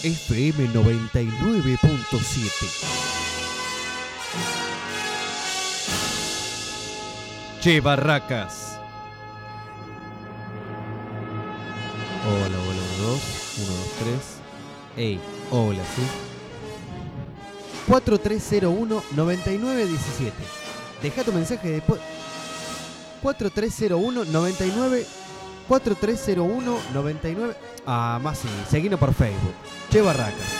FM 99.7. Che Barracas. Hola, 1, 2, 3. Ey, hola, sí. 4301-9917. Deja tu mensaje después. 4301-99. 4301-99. Ah, más sí. Seguinos por Facebook. Che Barracas.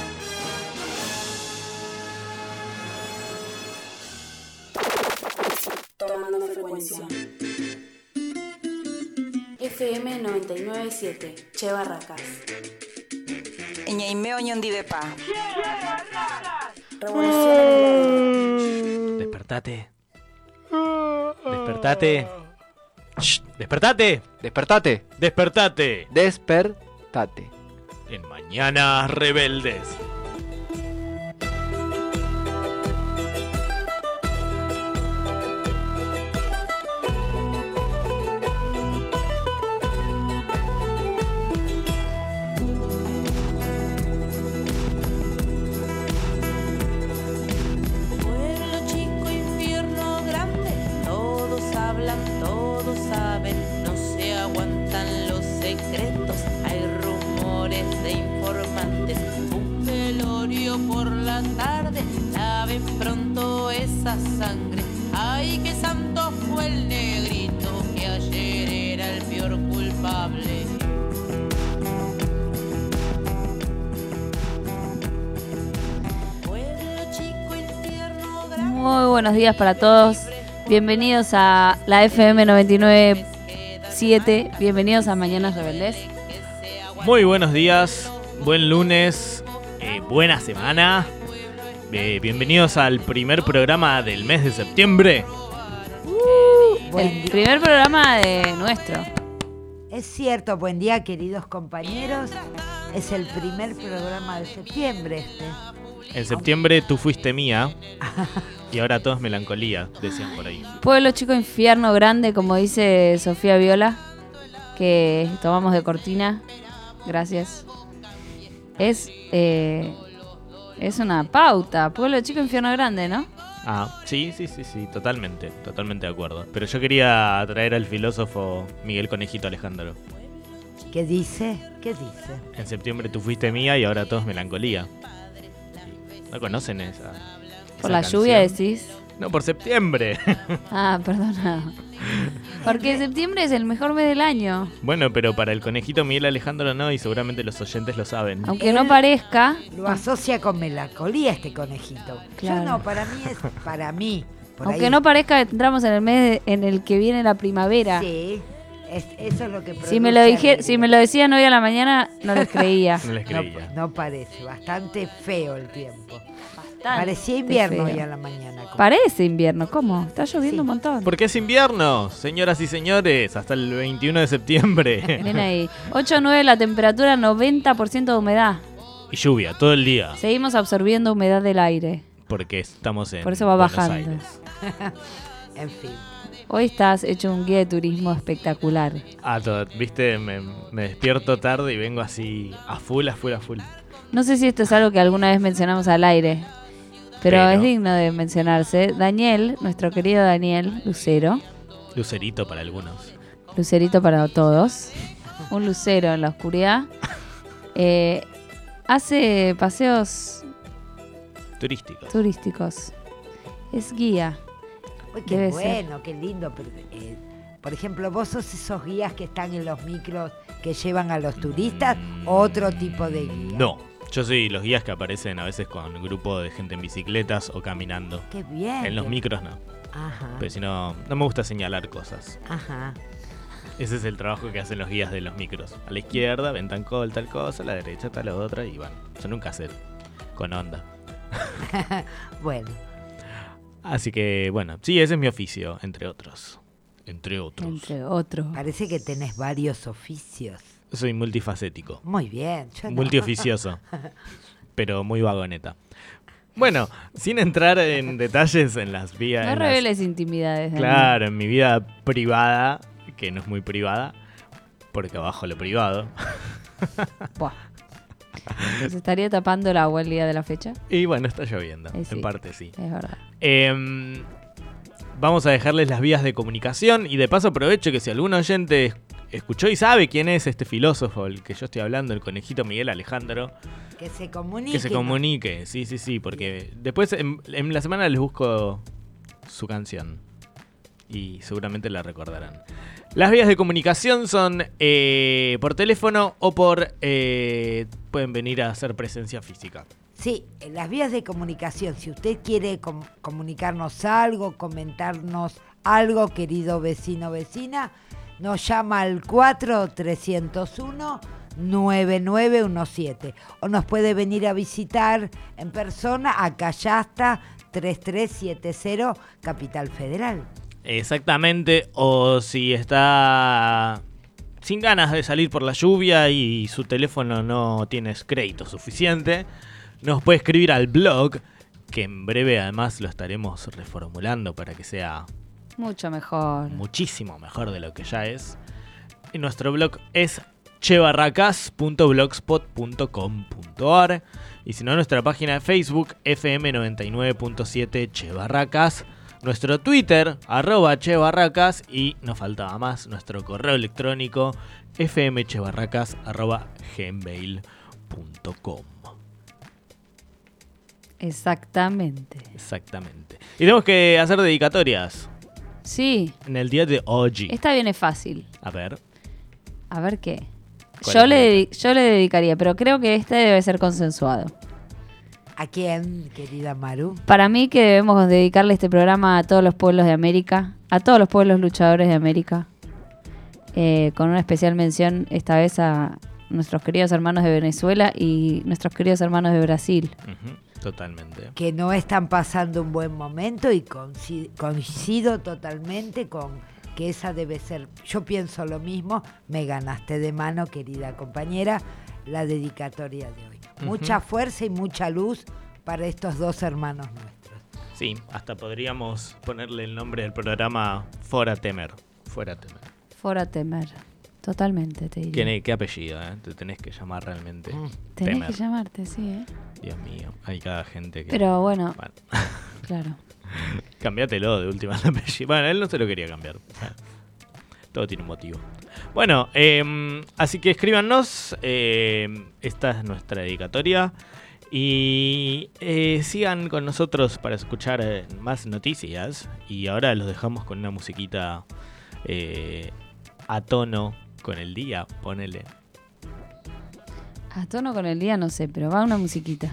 Tomando frecuencia. FM 99.7. Che Barracas. Ñaimeo ñondivepa. Revolución en el aire. Despertate. Despertate. Shh, despertate. Despertate. Despertate. Despertate. En Mañanas Rebeldes. Pueblo chico, infierno grande, todos hablan, todos saben, no se aguantan los secretos, hay rumores de informantes, un velorio por la tarde, laven pronto esa sangre, ay que santo fue el negrito que ayer era el peor culpable. Muy buenos días para todos. Bienvenidos a la FM 99.7. Bienvenidos a Mañanas Rebeldes. Muy buenos días. Buen lunes. Buena semana. Bienvenidos al primer programa del mes de septiembre. El primer programa de nuestro. Es cierto, buen día queridos compañeros. Es el primer programa de septiembre este. En septiembre tú fuiste mía. Y ahora todo es melancolía, decían por ahí. Pueblo chico, infierno grande, como dice Sofía Viola, que tomamos de cortina. Gracias. Es una pauta. Pueblo chico, infierno grande, ¿no? Ah, sí, totalmente de acuerdo. Pero yo quería traer al filósofo Miguel Conejito Alejandro. ¿Qué dice? ¿Qué dice? En septiembre tú fuiste mía y ahora todo es melancolía. ¿No conocen esa? ¿Por la lluvia decís? No, por septiembre. Ah, perdona. Porque septiembre es el mejor mes del año. Bueno, pero para el conejito Miguel Alejandro no, y seguramente los oyentes lo saben. Aunque no parezca. Lo asocia con melancolía este conejito. Claro. Yo no, para mí es para mí. Aunque no parezca, entramos en el mes en el que viene la primavera. Sí, eso es lo que produce. Si me lo decían hoy a la mañana, no les creía. No les creía. No parece, bastante feo el tiempo. Bastante Parecía invierno feo. hoy a la mañana. Parece invierno, ¿cómo? Está lloviendo un montón. Porque es invierno, señoras y señores, hasta el 21 de septiembre. Ven ahí. 8 o 9 la temperatura, 90% de humedad. Y lluvia, todo el día. Seguimos absorbiendo humedad del aire. Porque estamos en Por eso va Buenos bajando. Aires. En fin. Hoy estás hecho un guía de turismo espectacular. Viste, me despierto tarde y vengo así a full. No sé si esto es algo que alguna vez mencionamos al aire, pero es digno de mencionarse. Daniel, nuestro querido Daniel Lucero. Lucerito para algunos. Lucerito para todos. Un lucero en la oscuridad. Hace paseos turísticos. Es guía. Uy, qué Debe bueno, qué lindo. Pero, por ejemplo, ¿vos sos esos guías que están en los micros que llevan a los turistas o otro tipo de guía? No, yo soy los guías que aparecen a veces con un grupo de gente en bicicletas o caminando. Qué bien. En los micros no. Ajá. Pero si no me gusta señalar cosas. Ajá. Ese es el trabajo que hacen los guías de los micros. A la izquierda, Bentancol, tal cosa, a la derecha, tal otra, y bueno, yo nunca sé, con onda. Bueno. Así que, bueno, sí, ese es mi oficio, entre otros. Parece que tenés varios oficios. Soy multifacético. Muy bien. Yo no. Multioficioso, pero muy vagoneta. Bueno, sin entrar en detalles en las vías... No reveles intimidades. Daniel. Claro, en mi vida privada, que no es muy privada, porque abajo lo privado. Buah. ¿Se estaría tapando el agua el día de la fecha? Y bueno, está lloviendo, Sí, en parte sí. es verdad. Vamos a dejarles las vías de comunicación y de paso aprovecho que si algún oyente escuchó y sabe quién es este filósofo el que yo estoy hablando, el conejito Miguel Alejandro, Que se comunique. que se comunique, sí, porque después en la semana les busco su canción y seguramente la recordarán. Las vías de comunicación son por teléfono o pueden venir a hacer presencia física. Sí, en las vías de comunicación, si usted quiere comunicarnos algo, comentarnos algo, querido vecino, vecina, nos llama al 4-301-9917 o nos puede venir a visitar en persona a Callasta 3370, Capital Federal. Exactamente, o si está sin ganas de salir por la lluvia y su teléfono no tiene crédito suficiente, nos puede escribir al blog, que en breve además lo estaremos reformulando para que sea Mucho mejor. muchísimo mejor de lo que ya es. Y nuestro blog es chebarracas.blogspot.com.ar y si no, nuestra página de Facebook FM99.7 Chebarracas, nuestro Twitter @chebarracas y nos faltaba más, nuestro correo electrónico fmchebarracas@gmail.com. Exactamente. Exactamente. Y tenemos que hacer dedicatorias Sí, en el día de hoy. esta viene fácil. A ver. A ver qué. ¿Cuál Yo es la le dedicaría, pero creo que este debe ser consensuado. ¿A quién, querida Maru? Para mí que debemos dedicarle este programa a todos los pueblos de América, a todos los pueblos luchadores de América, con una especial mención esta vez a nuestros queridos hermanos de Venezuela y nuestros queridos hermanos de Brasil. Ujú, totalmente. Que no están pasando un buen momento y coincido totalmente con que esa debe ser, yo pienso lo mismo, me ganaste de mano, querida compañera, la dedicatoria de hoy. Mucha fuerza y mucha luz para estos dos hermanos nuestros. Sí, hasta podríamos ponerle el nombre del programa Fora Temer. Fuera Temer. Fora Temer. Totalmente, te diría. ¿Qué apellido, eh? Te tenés que llamar realmente Tenés Temer. que llamarte, sí, ¿eh? Dios mío, hay cada gente que... Pero bueno, Bueno, claro. cambiátelo de última el apellido. Bueno, él no se lo quería cambiar. Todo tiene un motivo. Bueno, así que escríbanos. Esta es nuestra dedicatoria. Y sigan con nosotros para escuchar más noticias. Y ahora los dejamos con una musiquita a tono con el día. Ponele. A tono con el día no sé, pero va una musiquita.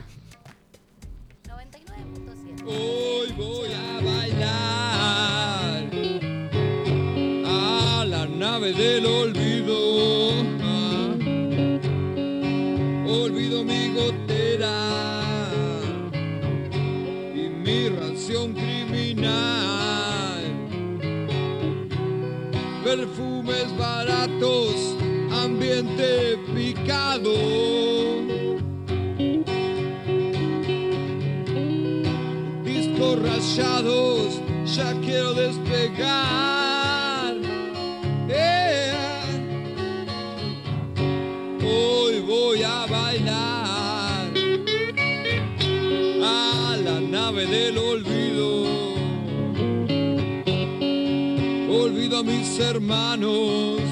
99.7. Hoy voy a bailar a la nave del olvido. Olvido mi gotera y mi ración criminal. Perfumes baratos, ambiente picado. Rayados, ya quiero despegar. Hoy voy a bailar a la nave del olvido. Olvido a mis hermanos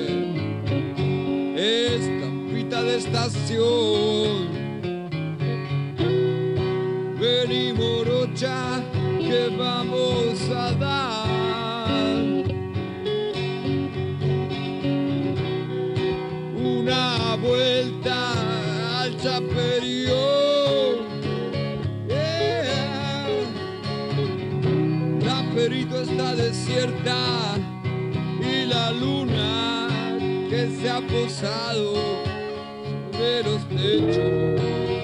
de estampita de estación. Ven y morocha, que vamos a dar una vuelta al chaperío. La Perito está desierta y la luna que se ha posado sobre los techos.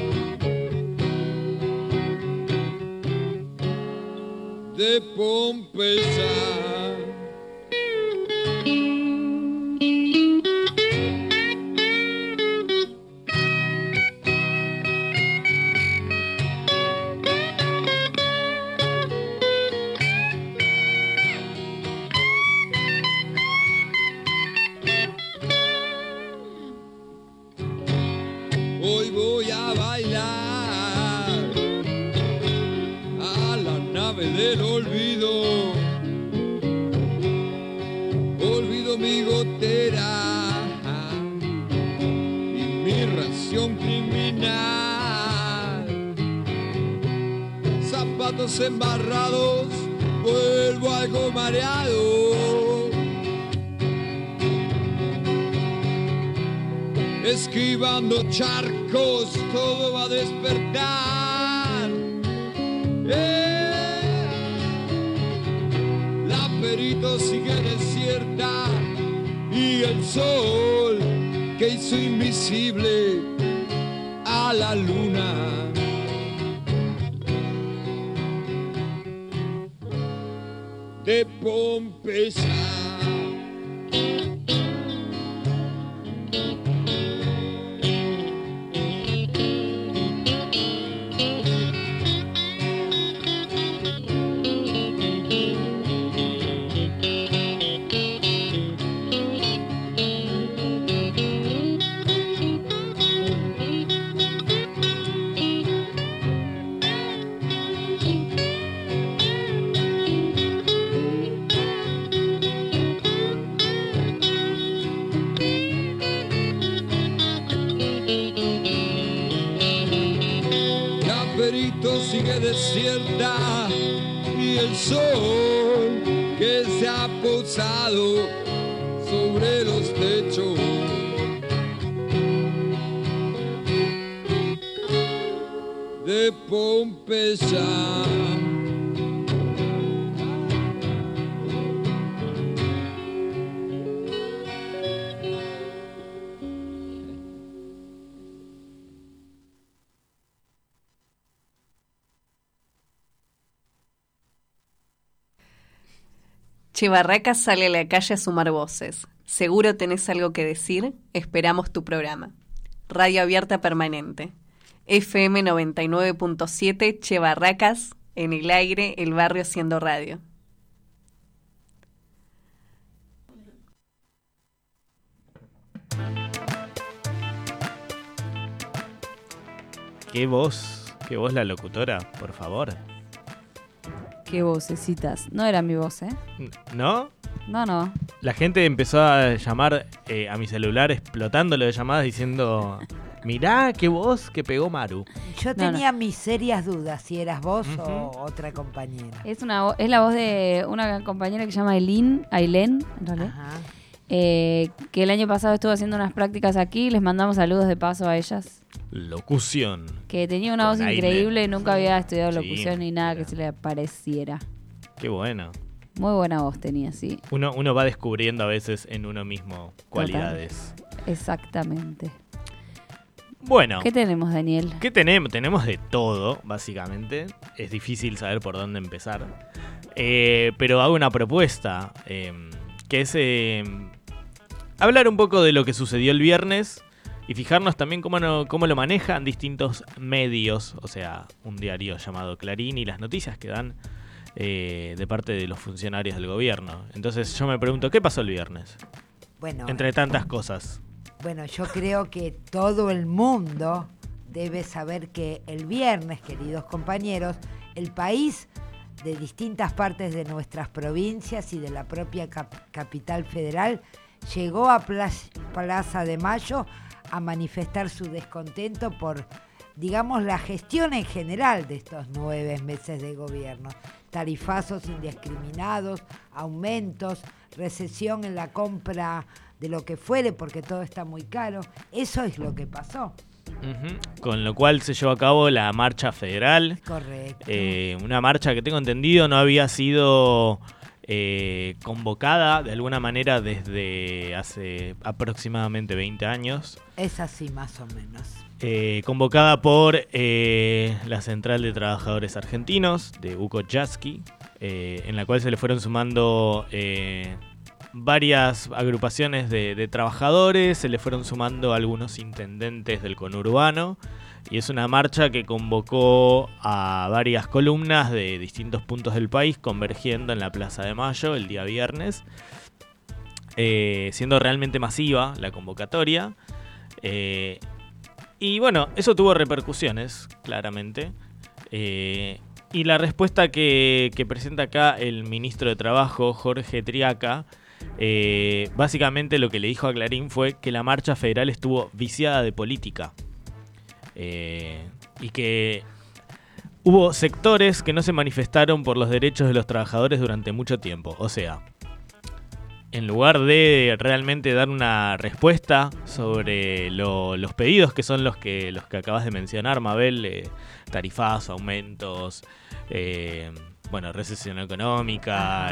De Pompeya. Hoy voy del olvido. Olvido mi gotera y mi ración criminal. Zapatos embarrados, vuelvo algo mareado. Esquivando charcos, todo va a despertar. La Perito sigue desierta y el sol que hizo invisible a la luna. De Pompeya. Sigue desierta y el sol que se ha posado sobre los techos. De Pompeya. Che Barracas sale a la calle a sumar voces. Seguro tenés algo que decir. Esperamos tu programa. Radio abierta permanente. FM 99.7 Che Barracas. En el aire, el barrio haciendo radio. Qué voz la locutora, por favor. Qué vocecitas. No era mi voz, ¿eh? ¿No? No. La gente empezó a llamar a mi celular explotándolo de llamadas diciendo: mirá qué voz que pegó Maru. Yo tenía mis serias dudas si eras vos o otra compañera. Es la voz de una compañera que se llama Ailén, en realidad. Que el año pasado estuvo haciendo unas prácticas aquí. Les mandamos saludos de paso a ellas. Locución. Que tenía una voz increíble, nunca había estudiado locución ni nada que se le pareciera. Qué bueno. Muy buena voz tenía, sí. Uno va descubriendo a veces en uno mismo cualidades. Total. Exactamente. Bueno. ¿Qué tenemos, Daniel? ¿Qué tenemos? Tenemos de todo, básicamente. Es difícil saber por dónde empezar. Pero hago una propuesta, que es hablar un poco de lo que sucedió el viernes y fijarnos también cómo lo manejan distintos medios, o sea, un diario llamado Clarín y las noticias que dan de parte de los funcionarios del gobierno. Entonces yo me pregunto, ¿qué pasó el viernes? Bueno, entre tantas cosas. Bueno, yo creo que todo el mundo debe saber que el viernes, queridos compañeros, el país de distintas partes de nuestras provincias y de la propia capital federal llegó a Plaza de Mayo a manifestar su descontento por, digamos, la gestión en general de estos 9 meses de gobierno. Tarifazos indiscriminados, aumentos, recesión en la compra de lo que fuere porque todo está muy caro. Eso es lo que pasó. Con lo cual se llevó a cabo la marcha federal. Correcto. Una marcha que tengo entendido no había sido convocada de alguna manera desde hace aproximadamente 20 años. Es así más o menos. Convocada por la Central de Trabajadores Argentinos de Uco Jasky, en la cual se le fueron sumando varias agrupaciones de trabajadores, se le fueron sumando algunos intendentes del conurbano, y es una marcha que convocó a varias columnas de distintos puntos del país convergiendo en la Plaza de Mayo el día viernes, siendo realmente masiva la convocatoria. Y bueno, eso tuvo repercusiones, claramente. Y Y la respuesta que presenta acá el ministro de Trabajo, Jorge Triaca, básicamente lo que le dijo a Clarín fue que la marcha federal estuvo viciada de política. Y que hubo sectores que no se manifestaron por los derechos de los trabajadores durante mucho tiempo. O sea, en lugar de realmente dar una respuesta sobre los pedidos que son los que acabas de mencionar, Mabel, tarifazos, aumentos, recesión económica,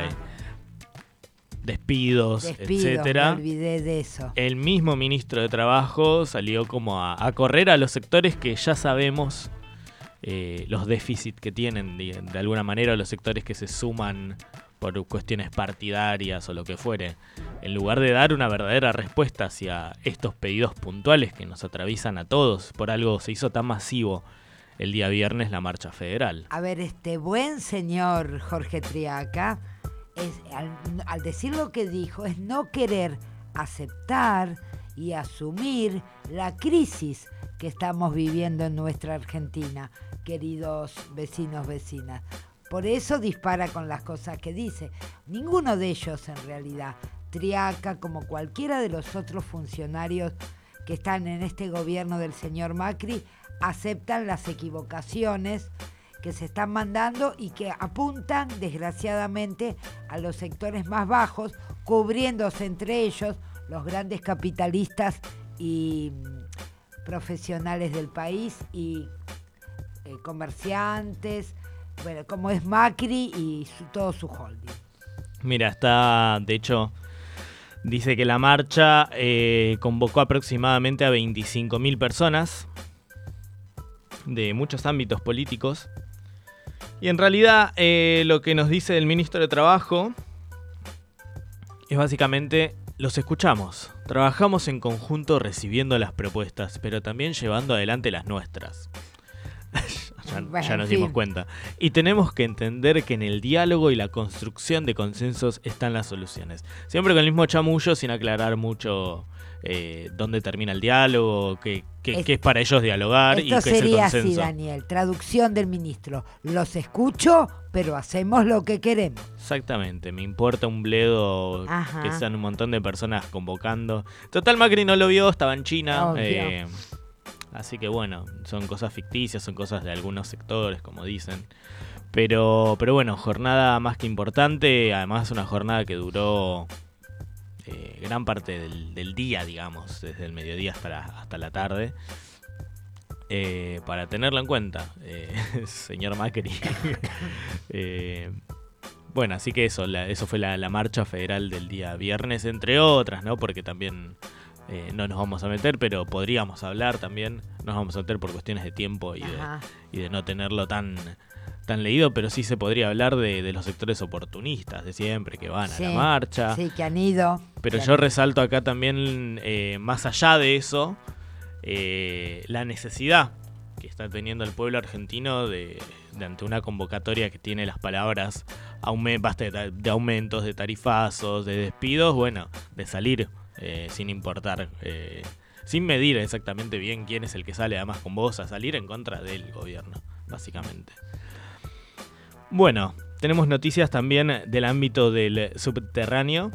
despidos, etcétera. Me olvidé de eso. El mismo ministro de Trabajo salió como a correr a los sectores que ya sabemos los déficits que tienen, de alguna manera, los sectores que se suman por cuestiones partidarias o lo que fuere, en lugar de dar una verdadera respuesta hacia estos pedidos puntuales que nos atraviesan a todos. Por algo se hizo tan masivo el día viernes la marcha federal. A ver, este buen señor Jorge Triaca, al decir lo que dijo, es no querer aceptar y asumir la crisis que estamos viviendo en nuestra Argentina, queridos vecinos, vecinas. Por eso dispara con las cosas que dice. Ninguno de ellos, en realidad, Triaca, como cualquiera de los otros funcionarios que están en este gobierno del señor Macri, aceptan las equivocaciones que se están mandando y que apuntan, desgraciadamente, a los sectores más bajos, cubriéndose entre ellos los grandes capitalistas y profesionales del país y comerciantes, bueno, como es Macri y todo su holding. Mira, de hecho, dice que la marcha convocó aproximadamente a 25.000 personas de muchos ámbitos políticos. Y en realidad lo que nos dice el ministro de Trabajo es básicamente: los escuchamos, trabajamos en conjunto recibiendo las propuestas, pero también llevando adelante las nuestras. Ya nos dimos cuenta. Y tenemos que entender que en el diálogo y la construcción de consensos están las soluciones. Siempre con el mismo chamullo, sin aclarar mucho dónde termina el diálogo, qué es para ellos dialogar y qué es el consenso. Esto sería así, Daniel. Traducción del ministro. Los escucho, pero hacemos lo que queremos. Exactamente. Me importa un bledo. Que sean un montón de personas convocando. Total, Macri no lo vio, estaba en China. Así que bueno, son cosas ficticias, son cosas de algunos sectores, como dicen. Pero bueno, jornada más que importante. Además, una jornada que duró gran parte del día, digamos, desde el mediodía hasta la tarde. Para tenerlo en cuenta, señor Macri. Bueno, así que eso fue la marcha federal del día viernes, entre otras, ¿no? Porque también... no nos vamos a meter, pero podríamos hablar también. No nos vamos a meter por cuestiones de tiempo y de no tenerlo tan leído, pero sí se podría hablar de los sectores oportunistas de siempre que van a la marcha. Sí, que han ido. Pero yo resalto acá también, más allá de eso, la necesidad que está teniendo el pueblo argentino de ante una convocatoria que tiene las palabras de aumentos, de tarifazos, de despidos, bueno, de salir. Sin importar, sin medir exactamente bien quién es el que sale además con vos a salir en contra del gobierno, básicamente. Bueno, tenemos noticias también del ámbito del subterráneo,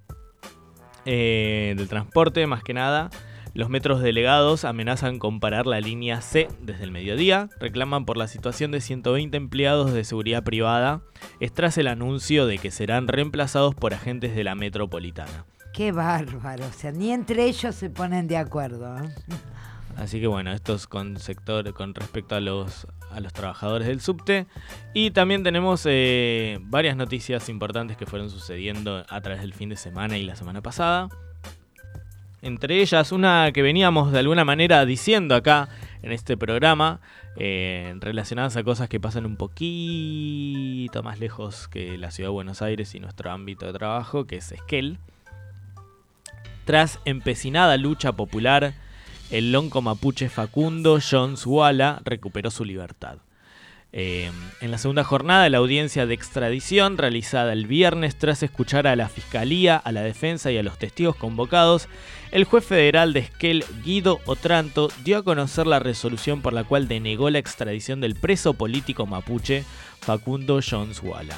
del transporte más que nada. Los metros delegados amenazan con parar la línea C desde el mediodía. Reclaman por la situación de 120 empleados de seguridad privada, tras el anuncio de que serán reemplazados por agentes de la metropolitana. Qué bárbaro, o sea, ni entre ellos se ponen de acuerdo, ¿eh? Así que bueno, esto es con respecto a los trabajadores del subte. Y también tenemos varias noticias importantes que fueron sucediendo a través del fin de semana y la semana pasada. Entre ellas, una que veníamos de alguna manera diciendo acá en este programa, relacionadas a cosas que pasan un poquito más lejos que la ciudad de Buenos Aires y nuestro ámbito de trabajo, que es Esquel. Tras empecinada lucha popular, el lonco mapuche Facundo Jones Wala recuperó su libertad. En la segunda jornada, la audiencia de extradición realizada el viernes tras escuchar a la Fiscalía, a la defensa y a los testigos convocados, el juez federal de Esquel, Guido Otranto, dio a conocer la resolución por la cual denegó la extradición del preso político mapuche Facundo Jones Wala.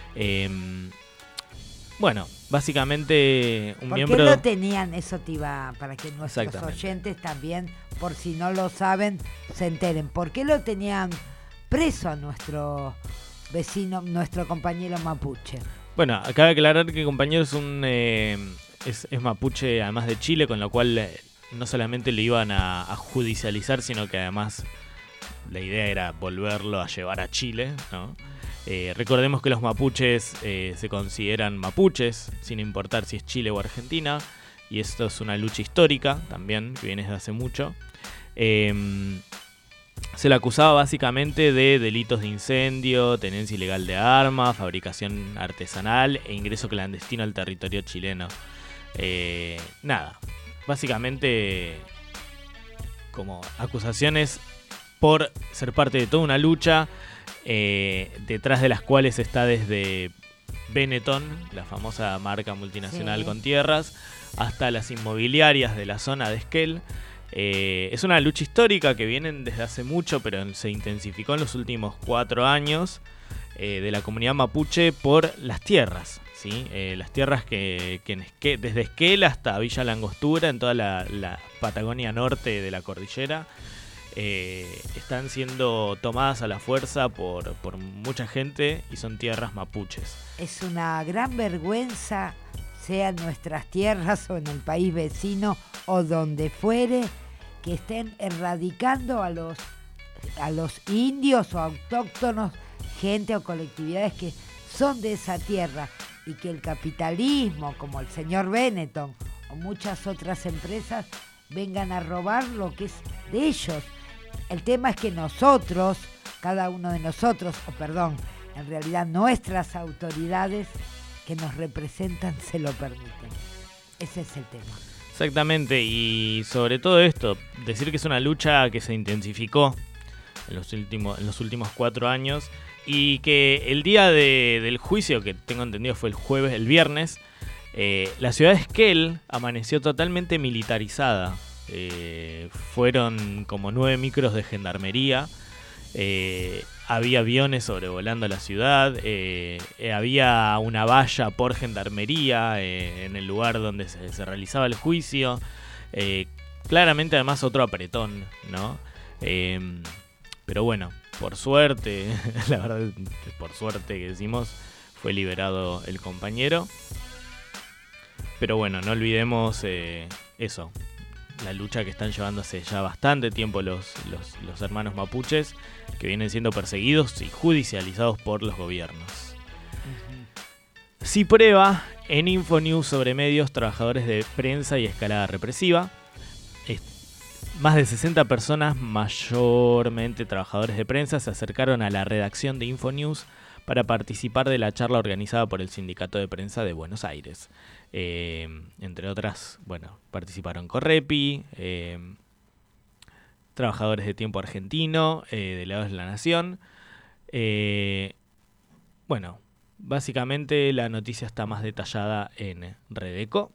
Bueno, básicamente un ¿Por miembro... qué lo tenían? Eso te iba, para que nuestros oyentes también, por si no lo saben, se enteren. ¿Por qué lo tenían preso a nuestro vecino, nuestro compañero mapuche? Bueno, acaba de aclarar que el compañero es mapuche, además de Chile, con lo cual no solamente lo iban a judicializar, sino que además la idea era volverlo a llevar a Chile, ¿no? Recordemos que los mapuches se consideran mapuches, sin importar si es Chile o Argentina, y esto es una lucha histórica también, que viene desde hace mucho. Se le acusaba básicamente de delitos de incendio, tenencia ilegal de armas, fabricación artesanal e ingreso clandestino al territorio chileno. Nada, básicamente como acusaciones por ser parte de toda una lucha, detrás de las cuales está desde Benetton, la famosa marca multinacional con tierras, hasta las inmobiliarias de la zona de Esquel. Es una lucha histórica que viene desde hace mucho, pero se intensificó en los últimos 4 años, de la comunidad mapuche por las tierras, ¿sí? Las tierras que desde Esquel hasta Villa La Angostura, en toda la Patagonia norte de la cordillera, están siendo tomadas a la fuerza por mucha gente y son tierras mapuches. Es una gran vergüenza, sea en nuestras tierras o en el país vecino o donde fuere, que estén erradicando a los indios o autóctonos, gente o colectividades que son de esa tierra, y que el capitalismo, como el señor Benetton o muchas otras empresas, vengan a robar lo que es de ellos. El tema es que nosotros, cada uno de nosotros, en realidad nuestras autoridades que nos representan se lo permiten. Ese es el tema. Exactamente, y sobre todo esto, decir que es una lucha que se intensificó en los últimos 4 años, y que el día del juicio, que tengo entendido fue el viernes, la ciudad de Esquel amaneció totalmente militarizada. Fueron como 9 micros de gendarmería, había aviones sobrevolando la ciudad, había una valla por gendarmería en el lugar donde se realizaba el juicio, claramente además otro apretón, ¿no? Pero bueno, por suerte, la verdad, por suerte que decimos, fue liberado el compañero. Pero bueno, no olvidemos eso, la lucha que están llevando hace ya bastante tiempo los hermanos mapuches, que vienen siendo perseguidos y judicializados por los gobiernos. CIPREVA en Infonews sobre medios, trabajadores de prensa y escalada represiva. Más de 60 personas, mayormente trabajadores de prensa, se acercaron a la redacción de Infonews para participar de la charla organizada por el Sindicato de Prensa de Buenos Aires. Entre otras, bueno, participaron Correpi, trabajadores de Tiempo Argentino, delegados de La Nación. Bueno, básicamente la noticia está más detallada en Redeco,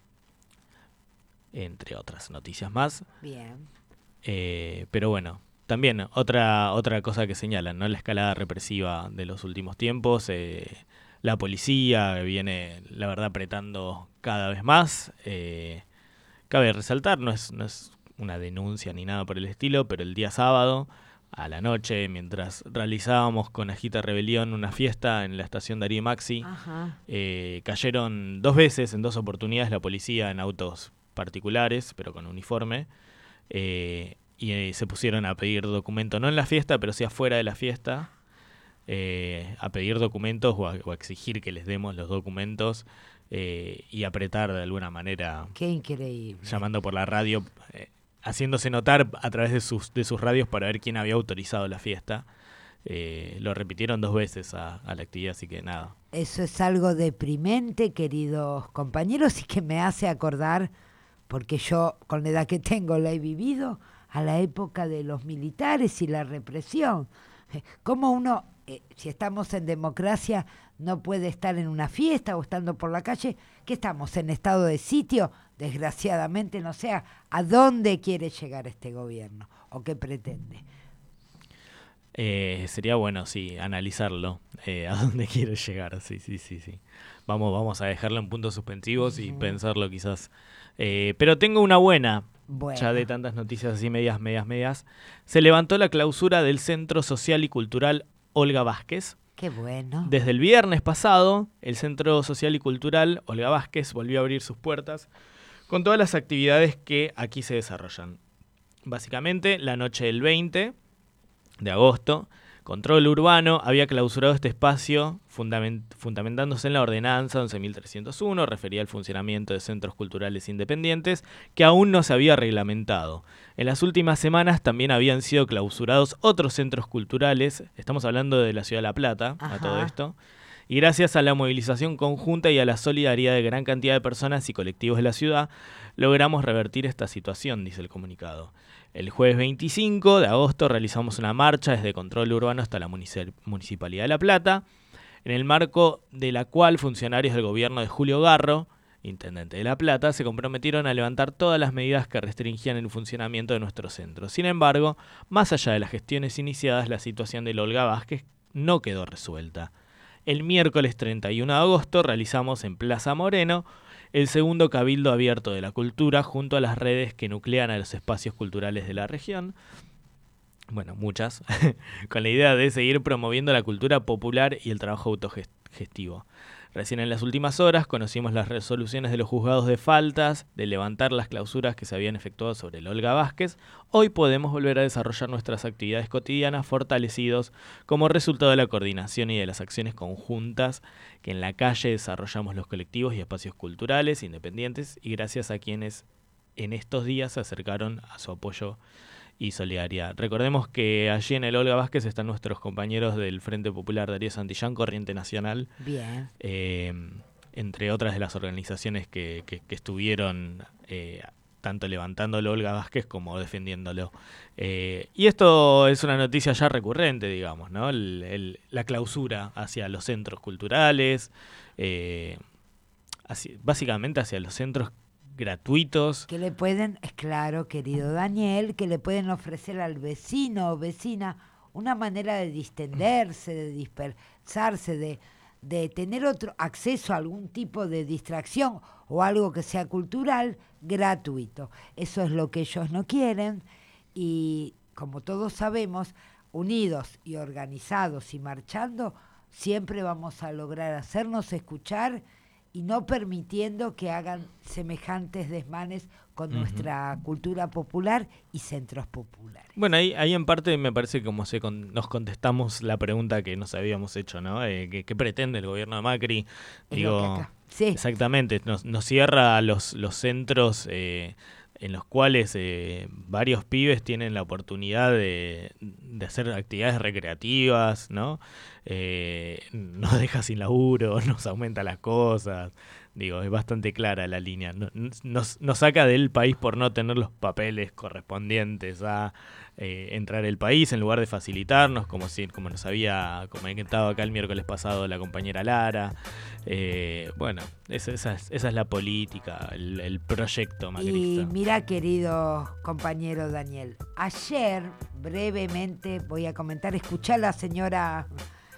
entre otras noticias más. Bien. Pero bueno, también otra cosa que señalan, ¿no? La escalada represiva de los últimos tiempos. La policía viene, la verdad, apretando cada vez más. Cabe resaltar, no es una denuncia ni nada por el estilo, pero el día sábado, a la noche, mientras realizábamos con Agita Rebelión una fiesta en la estación Darío Maxi, cayeron 2 veces, en 2 oportunidades, la policía en autos particulares, pero con uniforme, y se pusieron a pedir documento, no en la fiesta, pero sí afuera de la fiesta, a pedir documentos o a exigir que les demos los documentos, y apretar de alguna manera. Qué increíble. Llamando por la radio, haciéndose notar a través de sus radios para ver quién había autorizado la fiesta. Lo repitieron 2 veces a la actividad, así que nada. Eso es algo deprimente, queridos compañeros, y que me hace acordar, porque yo con la edad que tengo la he vivido, a la época de los militares y la represión, ¿Cómo uno, si estamos en democracia, no puede estar en una fiesta o estando por la calle? ¿Qué estamos, en estado de sitio? Desgraciadamente, no sé a dónde quiere llegar este gobierno o qué pretende. Sería bueno, sí, analizarlo, a dónde quiere llegar, sí. Vamos a dejarlo en puntos suspensivos y pensarlo quizás. Pero tengo una buena, ya de tantas noticias así medias. Se levantó la clausura del Centro Social y Cultural Olga Vázquez. Qué bueno. Desde el viernes pasado, el Centro Social y Cultural Olga Vázquez volvió a abrir sus puertas con todas las actividades que aquí se desarrollan. Básicamente, la noche del 20 de agosto, Control Urbano había clausurado este espacio fundamentándose en la ordenanza 11.301, referida al funcionamiento de centros culturales independientes, que aún no se había reglamentado. En las últimas semanas también habían sido clausurados otros centros culturales, estamos hablando de la Ciudad de La Plata, a todo esto, y gracias a la movilización conjunta y a la solidaridad de gran cantidad de personas y colectivos de la ciudad, logramos revertir esta situación, dice el comunicado. El jueves 25 de agosto realizamos una marcha desde Control Urbano hasta la Municipalidad de La Plata, en el marco de la cual funcionarios del gobierno de Julio Garro, intendente de La Plata, se comprometieron a levantar todas las medidas que restringían el funcionamiento de nuestro centro. Sin embargo, más allá de las gestiones iniciadas, la situación del Olga Vázquez no quedó resuelta. El miércoles 31 de agosto realizamos en Plaza Moreno el segundo Cabildo Abierto de la Cultura junto a las redes que nuclean a los espacios culturales de la región, bueno, muchas, con la idea de seguir promoviendo la cultura popular y el trabajo autogestivo. Recién en las últimas horas conocimos las resoluciones de los juzgados de faltas, de levantar las clausuras que se habían efectuado sobre el Olga Vázquez. Hoy podemos volver a desarrollar nuestras actividades cotidianas fortalecidos como resultado de la coordinación y de las acciones conjuntas que en la calle desarrollamos los colectivos y espacios culturales independientes y gracias a quienes en estos días se acercaron a su apoyo y solidaridad. Recordemos que allí en el Olga Vázquez están nuestros compañeros del Frente Popular Darío Santillán, Corriente Nacional, bien, entre otras de las organizaciones que estuvieron tanto levantando el Olga Vázquez como defendiéndolo. Y esto es una noticia ya recurrente, digamos, ¿no? La clausura hacia los centros culturales, básicamente hacia los centros gratuitos. Que le pueden, es claro, querido Daniel, que le pueden ofrecer al vecino o vecina una manera de distenderse, de dispersarse, de tener otro acceso a algún tipo de distracción o algo que sea cultural gratuito. Eso es lo que ellos no quieren y, como todos sabemos, unidos y organizados y marchando, siempre vamos a lograr hacernos escuchar y no permitiendo que hagan semejantes desmanes con nuestra cultura popular y centros populares. Bueno, ahí en parte me parece como nos contestamos la pregunta que nos habíamos hecho, ¿no? ¿Qué pretende el gobierno de Macri? Digo, sí. Exactamente, nos cierra los centros en los cuales varios pibes tienen la oportunidad de hacer actividades recreativas, ¿no? Nos deja sin laburo, nos aumenta las cosas. Digo, es bastante clara la línea. Nos saca del país por no tener los papeles correspondientes a entrar al país, en lugar de facilitarnos, como nos había comentado acá el miércoles pasado la compañera Lara. Bueno, esa es la política, el proyecto macrista. Y mira, querido compañero Daniel, ayer, brevemente, voy a comentar, escuché a la señora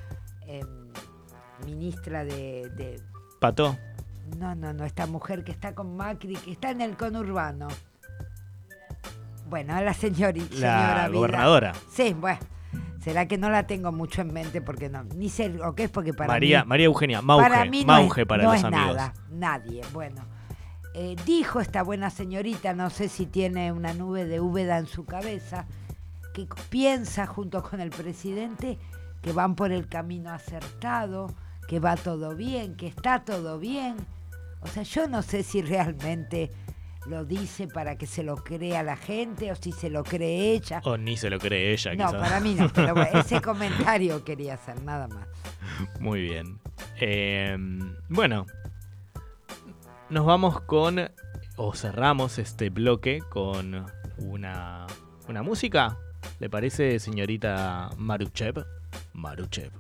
ministra de... ¿Pato? No, esta mujer que está con Macri, que está en el conurbano. Bueno, a la señora La Vidal. gobernadora. Sí, bueno, será que no la tengo mucho en mente porque no, ni sé lo que es porque para María Eugenia, Mauge, para mí Mauge para no los es amigos. Nada, nadie, bueno. Dijo esta buena señorita, no sé si tiene una nube de Úbeda en su cabeza, que piensa junto con el presidente que van por el camino acertado, que va todo bien, que está todo bien. O sea, yo no sé si realmente lo dice para que se lo crea la gente o si se lo cree ella. O ni se lo cree ella, no, quizás. para mí no, pero bueno, ese comentario quería hacer, nada más. Muy bien. Bueno, nos vamos o cerramos este bloque con una música. ¿Le parece, señorita Maruchev? Maruchev.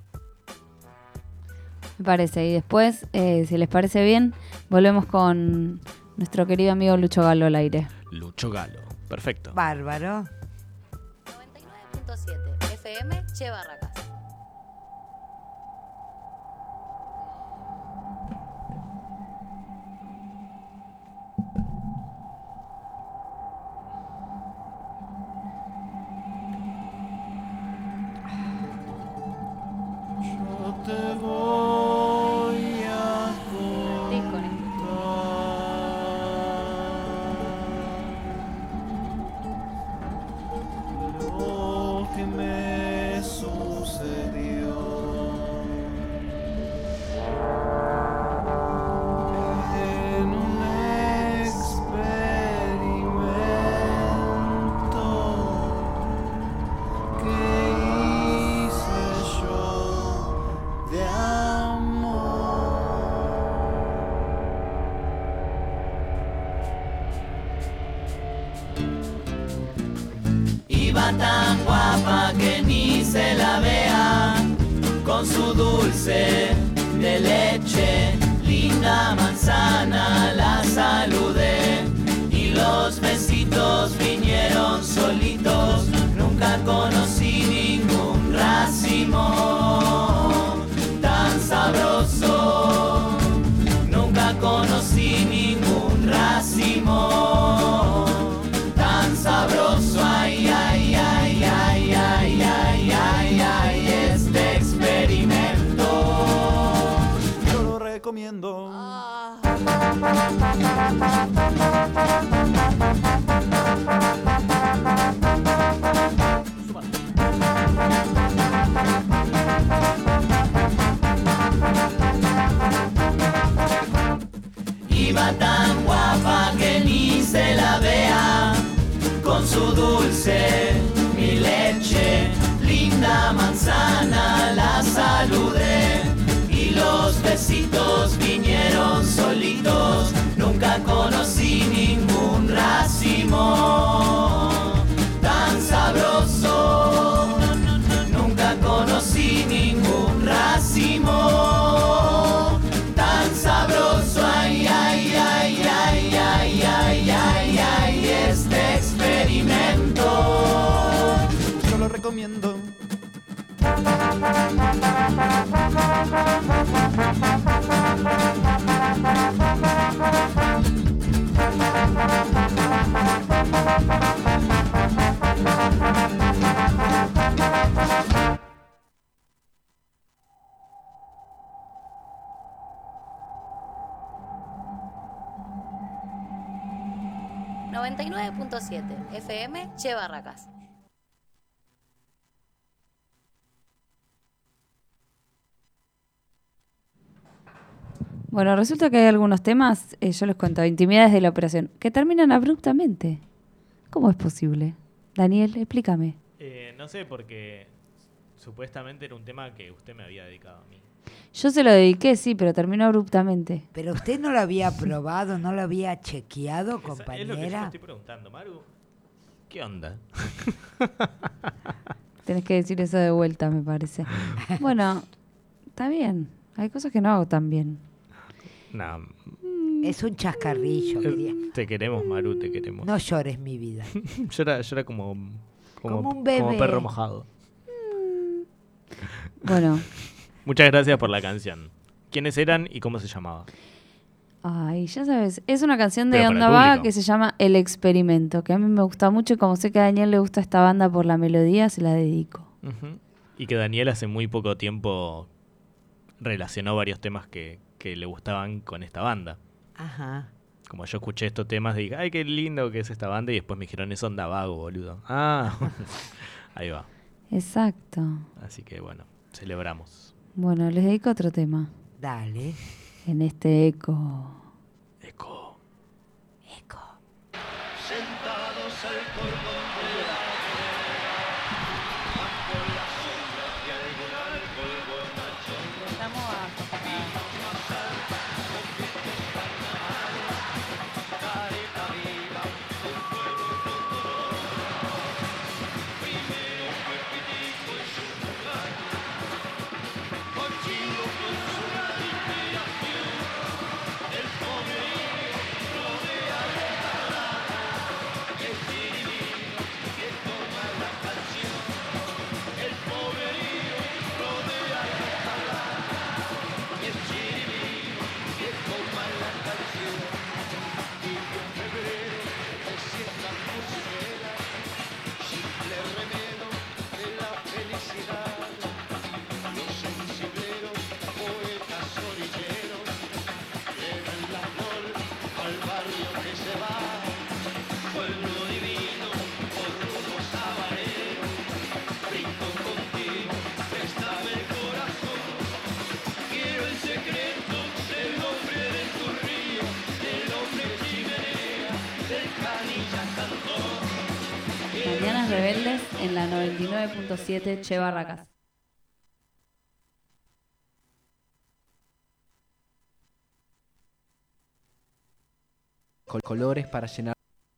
Me parece. Y después, si les parece bien, volvemos con nuestro querido amigo Lucho Galo al aire. Lucho Galo. Perfecto. Bárbaro. 99.7 FM Che Barracas. Te voy a contar lo que me sucedió en un experimento que hice yo de Iba tan guapa que ni se la vea, con su dulce de leche, linda manzana la saludé y los besitos vinieron solitos, nunca conocí ningún racimo tan sabroso, nunca conocí ningún racimo tan sabroso, ay, ay, ay, ay, ay, ay, ay, ay, este experimento yo lo recomiendo. Iba tan guapa que ni se la vea, con su dulce, mi leche, linda manzana la saludé y los besitos vinieron solitos, nunca conocí ningún racimo tan sabroso, nunca conocí ningún racimo tan sabroso, ay, ay, ay, ay, ay, ay, ay, ay, este experimento yo lo recomiendo. .7 FM Che Barracas. Bueno, resulta que hay algunos temas, yo les cuento, intimidades de la operación, que terminan abruptamente. ¿Cómo es posible? Daniel, explícame. No sé, porque supuestamente era un tema que usted me había dedicado a mí. Yo se lo dediqué, sí, pero terminó abruptamente. Pero usted no lo había probado, no lo había chequeado, compañera. Es lo que yo me estoy preguntando, Maru. ¿Qué onda? Tenés que decir eso de vuelta, me parece. Bueno, está bien. Hay cosas que no hago tan bien. No. Es un chascarrillo, diría. Te queremos, Maru, te queremos. No llores, mi vida. Yo era como un bebé. Como perro mojado. Bueno. Muchas gracias por la canción. ¿Quiénes eran y cómo se llamaba? Ay, ya sabes, es una canción de Pero Onda para el Vaga público. que se llama El Experimento, que a mí me gusta mucho y como sé que a Daniel le gusta esta banda por la melodía, se la dedico. Uh-huh. Y que Daniel hace muy poco tiempo relacionó varios temas que le gustaban con esta banda. Ajá. Como yo escuché estos temas, dije, ay, qué lindo que es esta banda, y después me dijeron, es Onda Vago, boludo. Ah, ahí va. Exacto. Así que bueno, celebramos. Bueno, les dedico otro tema. Dale. En este eco. Eco. Sentados al cordón de la bajo la sombra que algún árbol bonachón. Rebeldes en la 99.7 Che Barracas. Colores para llenar.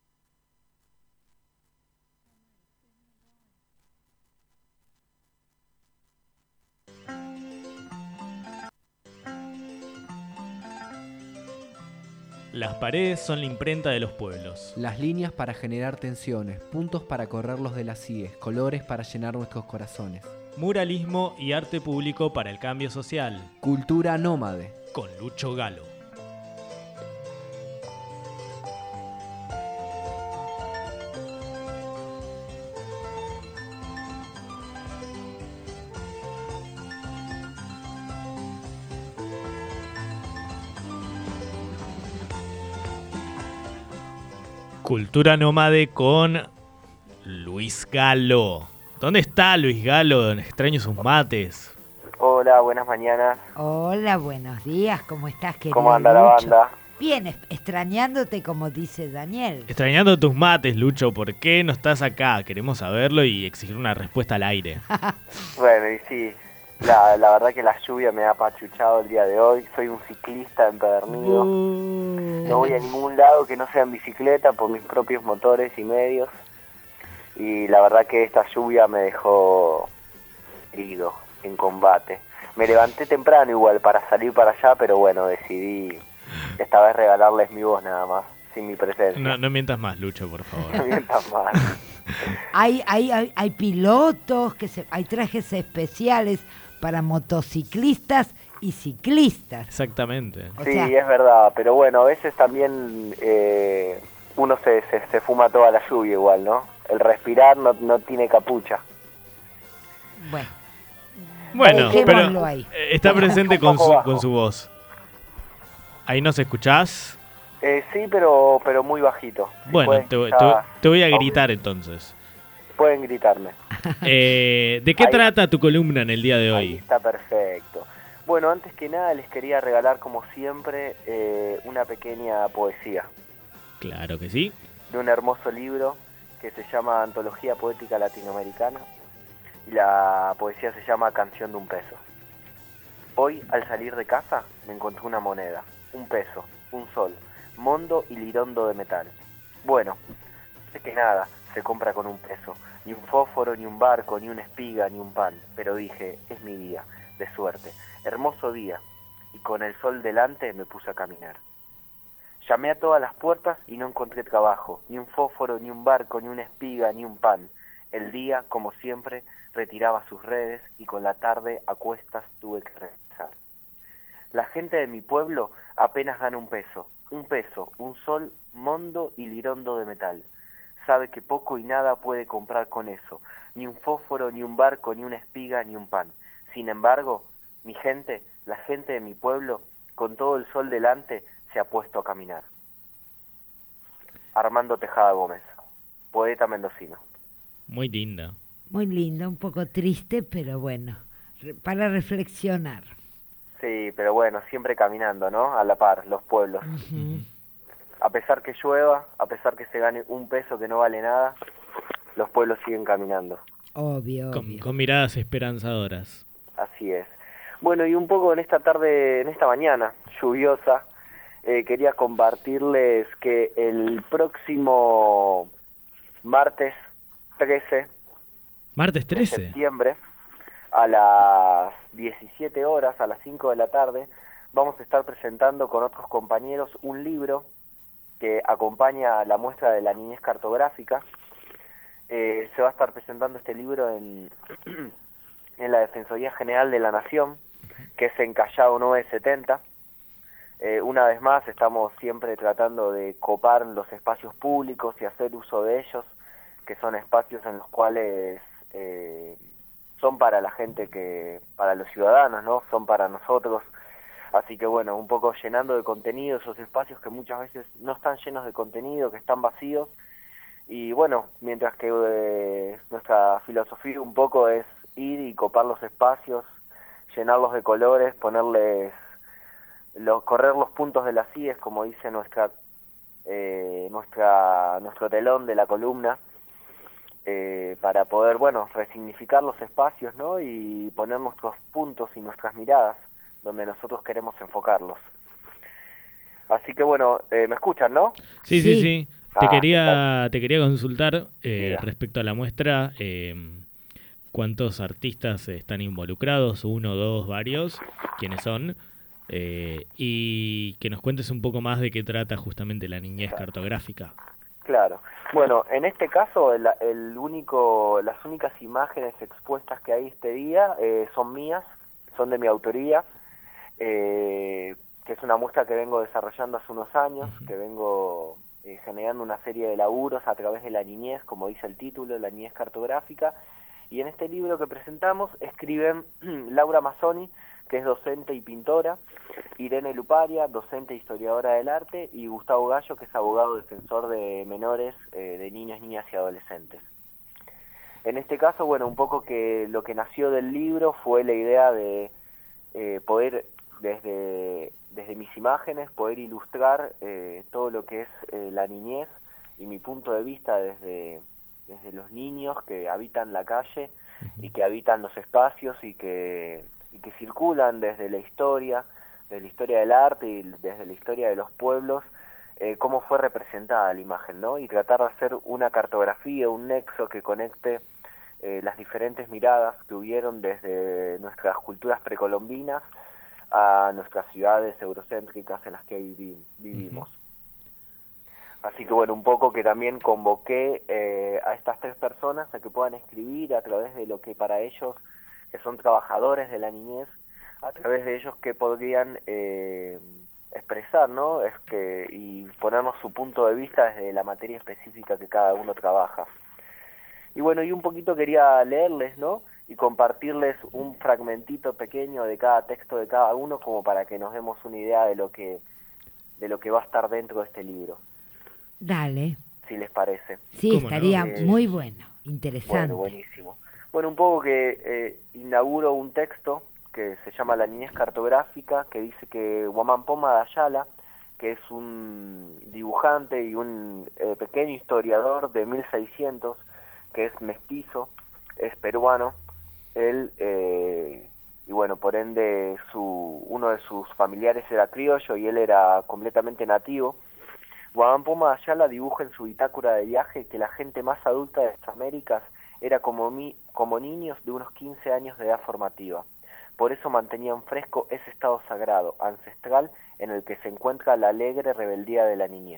Las paredes son la imprenta de los pueblos. Las líneas para generar tensiones, puntos para correrlos de las IES, colores para llenar nuestros corazones. Muralismo y arte público para el cambio social. Cultura nómade. Con Lucho Galo. Cultura nómade con Luis Galo. ¿Dónde está Luis Galo? Extraño sus mates. Hola, buenas mañanas. Hola, buenos días. ¿Cómo estás, querido ¿Cómo anda la Lucho? banda? Bien, extrañándote, como dice Daniel. Extrañando tus mates, Lucho. ¿Por qué no estás acá? Queremos saberlo y exigir una respuesta al aire. Bueno, y sí, la verdad que la lluvia me ha apachuchado el día de hoy. Soy un ciclista empedernido. No voy a ningún lado que no sea en bicicleta por mis propios motores y medios. Y la verdad que esta lluvia me dejó herido en combate. Me levanté temprano igual para salir para allá, pero bueno, decidí esta vez regalarles mi voz nada más, sin mi presencia. No mientas más, Lucho, por favor. No mientas más. Hay pilotos, hay trajes especiales para motociclistas y ciclistas. Exactamente. Sí, es verdad, pero bueno, a veces también uno se fuma toda la lluvia igual, ¿no? El respirar no tiene capucha. Bueno, pero Dejémoslo ahí. está presente con su voz. ¿Ahí nos escuchás? Sí, pero muy bajito. Si Bueno, pueden, te voy a gritar entonces. Pueden gritarme. ¿De qué trata tu columna en el día de hoy? Está perfecto. Bueno, antes que nada les quería regalar, como siempre, una pequeña poesía. Claro que sí. De un hermoso libro que se llama Antología Poética Latinoamericana. Y la poesía se llama Canción de un peso. Hoy, al salir de casa, me encontré una moneda, un peso, un sol, mondo y lirondo de metal. Bueno, sé que nada se compra con un peso, ni un fósforo, ni un barco, ni una espiga, ni un pan. Pero dije, es mi día, de suerte, hermoso día, y con el sol delante me puse a caminar. Llamé a todas las puertas y no encontré trabajo, ni un fósforo, ni un barco, ni una espiga, ni un pan. El día, como siempre, retiraba sus redes y con la tarde a cuestas tuve que regresar. La gente de mi pueblo apenas gana un peso, un sol, mondo y lirondo de metal. Sabe que poco y nada puede comprar con eso, ni un fósforo, ni un barco, ni una espiga, ni un pan. Sin embargo, mi gente, la gente de mi pueblo, con todo el sol delante, se ha puesto a caminar. Armando Tejada Gómez, poeta mendocino. Muy linda. Muy lindo, un poco triste, pero bueno, para reflexionar. Sí, pero bueno, siempre caminando, ¿no? A la par, los pueblos. A pesar que llueva, a pesar que se gane un peso que no vale nada, los pueblos siguen caminando. Obvio. Con miradas esperanzadoras. Así es. Bueno, y un poco en esta tarde, en esta mañana lluviosa, quería compartirles que el próximo martes 13 de septiembre, a las 17 horas, a las 5 de la tarde, vamos a estar presentando con otros compañeros un libro que acompaña la muestra de la niñez cartográfica. Se va a estar presentando este libro en la Defensoría General de la Nación, que es en Callao 970. Una vez más, estamos siempre tratando de copar los espacios públicos y hacer uso de ellos, que son espacios en los cuales son para la gente, para los ciudadanos, ¿no? Son para nosotros. Así que bueno, un poco llenando de contenido esos espacios que muchas veces no están llenos de contenido, que están vacíos. Y bueno, mientras que nuestra filosofía un poco es ir y copar los espacios, llenarlos de colores, correr los puntos de las IES, como dice nuestro telón de la columna. para poder, bueno, resignificar los espacios, ¿no? Y poner nuestros puntos y nuestras miradas donde nosotros queremos enfocarlos. Así que bueno, ¿me escuchan, no? Sí. Te Ah, quería consultar Mira. respecto a la muestra, cuántos artistas están involucrados, 1, 2, varios, quiénes son, y que nos cuentes un poco más de qué trata justamente la niñez cartográfica. Claro. Bueno, en este caso las únicas imágenes expuestas que hay este día son mías, son de mi autoría, que es una muestra que vengo desarrollando hace unos años, que vengo generando una serie de laburos a través de la niñez, como dice el título, la niñez cartográfica. Y en este libro que presentamos escriben Laura Mazzoni, que es docente y pintora, Irene Luparia, docente e historiadora del arte, y Gustavo Gallo, que es abogado defensor de menores, de niños, niñas y adolescentes. En este caso, bueno, un poco que lo que nació del libro fue la idea de poder, desde mis imágenes, poder ilustrar todo lo que es la niñez y mi punto de vista desde los niños que habitan la calle y que habitan los espacios y que circulan desde la historia del arte y desde la historia de los pueblos, cómo fue representada la imagen, ¿no? Y tratar de hacer una cartografía, un nexo que conecte las diferentes miradas que hubieron desde nuestras culturas precolombinas a nuestras ciudades eurocéntricas en las que vivimos. Así que bueno, un poco que también convoqué a estas 3 personas a que puedan escribir a través de lo que para ellos, que son trabajadores de la niñez, a través de ellos que podrían expresar, ¿no? Y ponernos su punto de vista desde la materia específica que cada uno trabaja. Y bueno, y un poquito quería leerles, ¿no? Y compartirles un fragmentito pequeño de cada texto de cada uno, como para que nos demos una idea de lo que va a estar dentro de este libro. Dale. Si les parece. Sí, estaría muy bueno, interesante. Bueno, buenísimo. Bueno, un poco que inauguro un texto que se llama La niñez cartográfica, que dice que Guamán Poma de Ayala, que es un dibujante y un pequeño historiador de 1600, que es mestizo, es peruano, él, y bueno, por ende uno de sus familiares era criollo y él era completamente nativo. Guamán Poma de Ayala dibuja en su bitácora de viaje que la gente más adulta de las Américas era como niños de unos 15 años de edad formativa. Por eso mantenían fresco ese estado sagrado, ancestral, en el que se encuentra la alegre rebeldía de la niñez.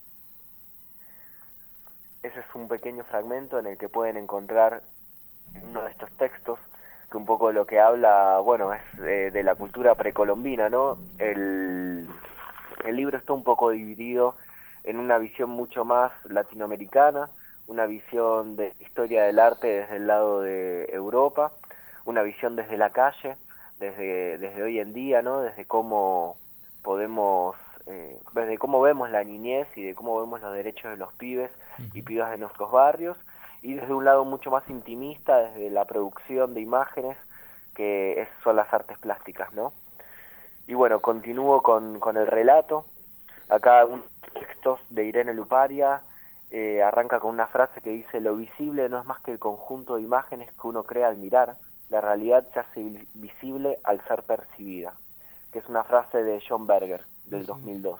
Ese es un pequeño fragmento en el que pueden encontrar uno de estos textos, que un poco lo que habla, bueno, es de la cultura precolombina, ¿no? El libro está un poco dividido en una visión mucho más latinoamericana, una visión de historia del arte desde el lado de Europa, una visión desde la calle, desde hoy en día, ¿no? Desde cómo podemos, desde cómo vemos la niñez y de cómo vemos los derechos de los pibes y pibas de nuestros barrios, y desde un lado mucho más intimista, desde la producción de imágenes, que son las artes plásticas, ¿no? Y bueno, continúo con el relato. Acá un texto de Irene Luparia arranca con una frase que dice: lo visible no es más que el conjunto de imágenes que uno crea al mirar, la realidad se hace visible al ser percibida, que es una frase de John Berger, del 2002.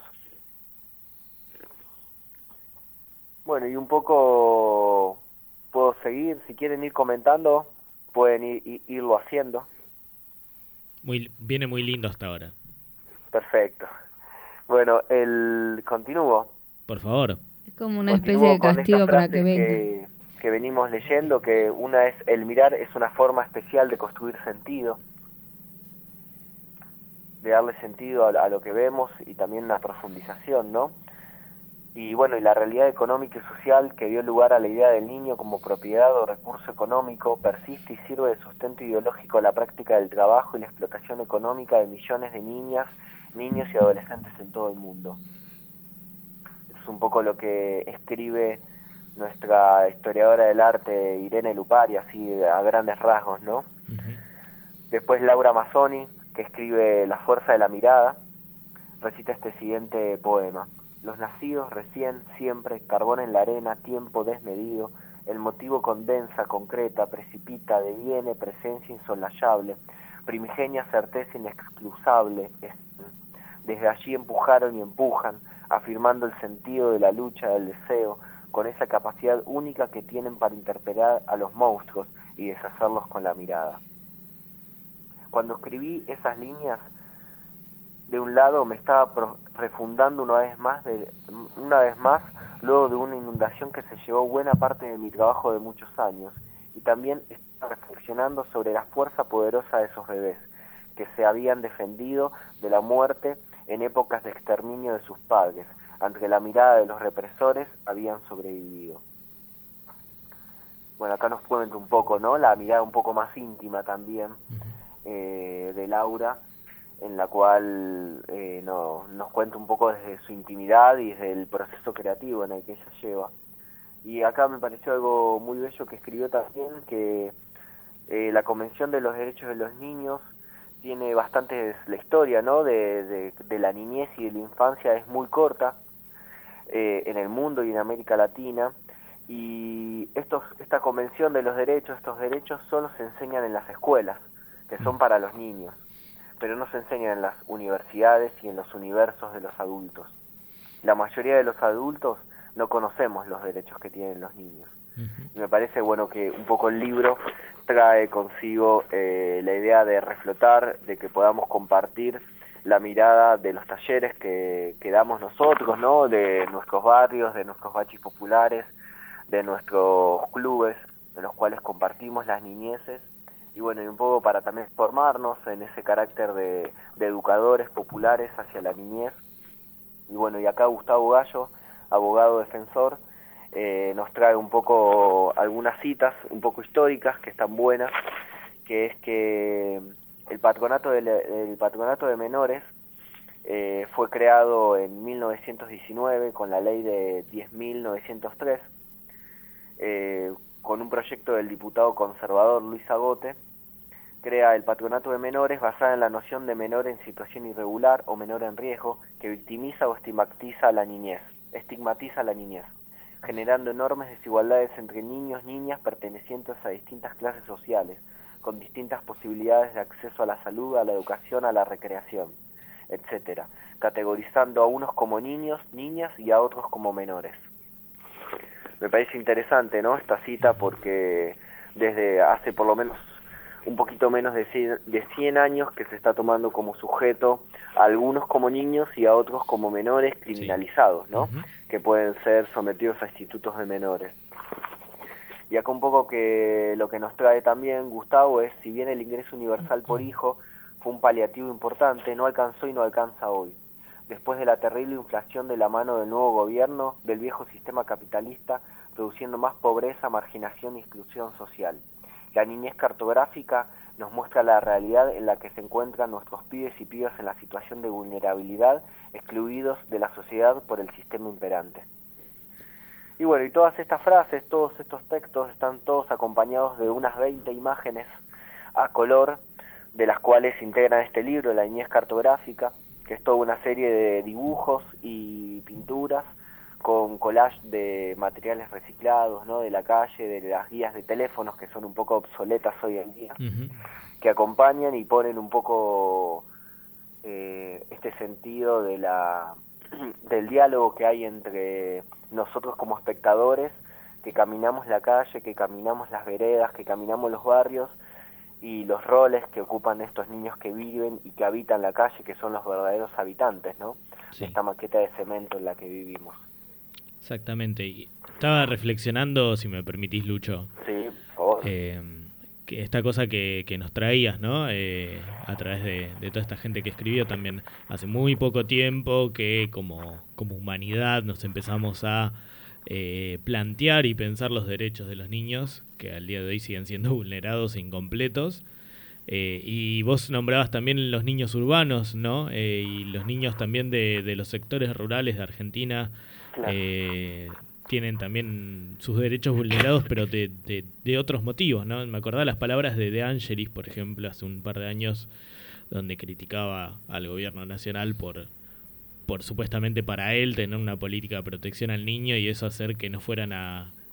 Bueno, y un poco puedo seguir, si quieren ir comentando, pueden irlo haciendo. Viene muy lindo hasta ahora. Perfecto. Bueno, continúo. Por favor. Es como una especie de castigo para que venga. Que venimos leyendo, que una es: el mirar es una forma especial de construir sentido, de darle sentido a lo que vemos y también una profundización, ¿no? Y bueno, y la realidad económica y social que dio lugar a la idea del niño como propiedad o recurso económico persiste y sirve de sustento ideológico a la práctica del trabajo y la explotación económica de millones de niñas, niños y adolescentes en todo el mundo. Es un poco lo que escribe nuestra historiadora del arte Irene Luparia, así a grandes rasgos, ¿no? Después Laura Mazzoni, que escribe La fuerza de la mirada, recita este siguiente poema: los nacidos recién, siempre, carbón en la arena, tiempo desmedido, El motivo condensa, concreta, precipita, deviene presencia insolayable, primigenia certeza inexcusable. Desde allí empujaron y empujan, afirmando el sentido de la lucha, del deseo, con esa capacidad única que tienen para interpelar a los monstruos y deshacerlos con la mirada. Cuando escribí esas líneas, de un lado me estaba refundando una vez más, luego de una inundación que se llevó buena parte de mi trabajo de muchos años, y también estaba reflexionando sobre la fuerza poderosa de esos bebés, que se habían defendido de la muerte en épocas de exterminio de sus padres, ante la mirada de los represores habían sobrevivido. Bueno, acá nos cuenta un poco, ¿no? La mirada un poco más íntima también de Laura, en la cual nos cuenta un poco desde su intimidad y desde el proceso creativo en el que ella lleva. Y acá me pareció algo muy bello que escribió también, que la Convención de los Derechos de los Niños tiene bastante, la historia, ¿no?, de la niñez y de la infancia es muy corta en el mundo y en América Latina, y esta Convención de los Derechos, estos derechos solo se enseñan en las escuelas, que son para los niños, pero no se enseñan en las universidades y en los universos de los adultos. La mayoría de los adultos no conocemos los derechos que tienen los niños. Y me parece bueno que un poco el libro trae consigo la idea de reflotar, de que podamos compartir la mirada de los talleres que damos nosotros, ¿no?, de nuestros barrios, de nuestros bachis populares, de nuestros clubes, de los cuales compartimos las niñeces, y bueno, y un poco para también formarnos en ese carácter de educadores populares hacia la niñez. Y bueno, y acá Gustavo Gallo, abogado defensor, nos trae un poco algunas citas un poco históricas que están buenas, que es que el patronato de menores fue creado en 1919 con la ley de 10.903, con un proyecto del diputado conservador Luis Agote. Crea el patronato de menores basada en la noción de menor en situación irregular o menor en riesgo que victimiza o estigmatiza a la niñez, generando enormes desigualdades entre niños, niñas pertenecientes a distintas clases sociales, con distintas posibilidades de acceso a la salud, a la educación, a la recreación, etcétera, categorizando a unos como niños, niñas y a otros como menores. Me parece interesante, ¿no?, esta cita, porque desde hace por lo menos un poquito menos de 100 años que se está tomando como sujeto a algunos como niños y a otros como menores criminalizados, ¿no?, que pueden ser sometidos a institutos de menores. Y acá un poco que lo que nos trae también Gustavo es, si bien el ingreso universal por hijo fue un paliativo importante, no alcanzó y no alcanza hoy. Después de la terrible inflación de la mano del nuevo gobierno, del viejo sistema capitalista, produciendo más pobreza, marginación y exclusión social. La niñez cartográfica nos muestra la realidad en la que se encuentran nuestros pibes y pibas en la situación de vulnerabilidad, excluidos de la sociedad por el sistema imperante. Y bueno, y todas estas frases, todos estos textos están todos acompañados de unas 20 imágenes a color, de las cuales integran este libro, La niñez cartográfica, que es toda una serie de dibujos y pinturas con collage de materiales reciclados, ¿no?, de la calle, de las guías de teléfonos que son un poco obsoletas hoy en día, que acompañan y ponen un poco este sentido de del diálogo que hay entre nosotros como espectadores, que caminamos la calle, que caminamos las veredas, que caminamos los barrios, y los roles que ocupan estos niños que viven y que habitan la calle, que son los verdaderos habitantes, ¿no?, de esta maqueta de cemento en la que vivimos. Exactamente. Y estaba reflexionando, si me permitís, Lucho, sí, por favor, que esta cosa que nos traías, ¿no?, a través de toda esta gente que escribió también hace muy poco tiempo, que como humanidad nos empezamos a plantear y pensar los derechos de los niños, que al día de hoy siguen siendo vulnerados e incompletos. Y vos nombrabas también los niños urbanos, ¿no?, y los niños también de los sectores rurales de Argentina. Claro. Tienen también sus derechos vulnerados, pero de otros motivos, ¿no? Me acordaba las palabras de Angelis, por ejemplo, hace un par de años, donde criticaba al gobierno nacional por supuestamente para él tener una política de protección al niño y eso hacer que no fueran a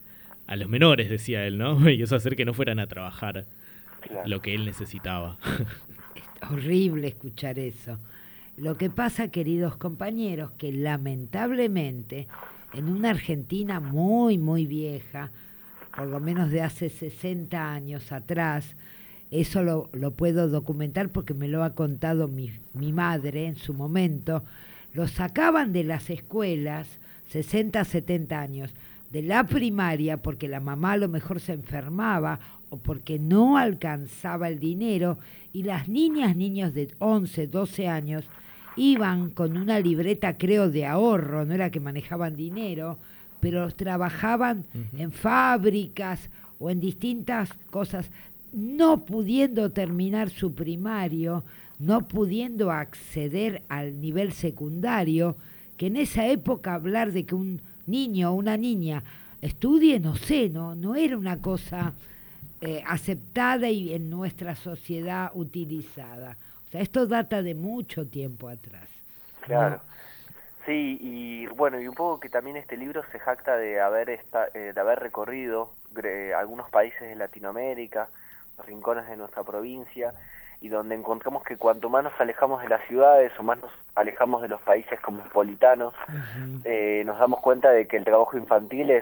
a los menores, decía él, ¿no? Y eso hacer que no fueran a trabajar Claro. lo que él necesitaba. Horrible escuchar eso. Lo que pasa, queridos compañeros, que lamentablemente en una Argentina muy, muy vieja, por lo menos de hace 60 años atrás, eso lo puedo documentar porque me lo ha contado mi madre en su momento, los sacaban de las escuelas, 60, 70 años, de la primaria porque la mamá a lo mejor se enfermaba o porque no alcanzaba el dinero, y las niños de 11, 12 años iban con una libreta, creo, de ahorro, no era que manejaban dinero, pero trabajaban en fábricas o en distintas cosas, no pudiendo terminar su primario, no pudiendo acceder al nivel secundario, que en esa época hablar de que un niño o una niña estudie, no sé, no era una cosa aceptada y en nuestra sociedad utilizada. O sea, esto data de mucho tiempo atrás. Claro. Sí, y bueno, y un poco que también este libro se jacta de haber recorrido algunos países de Latinoamérica, los rincones de nuestra provincia, y donde encontramos que cuanto más nos alejamos de las ciudades o más nos alejamos de los países cosmopolitanos, nos damos cuenta de que el trabajo infantil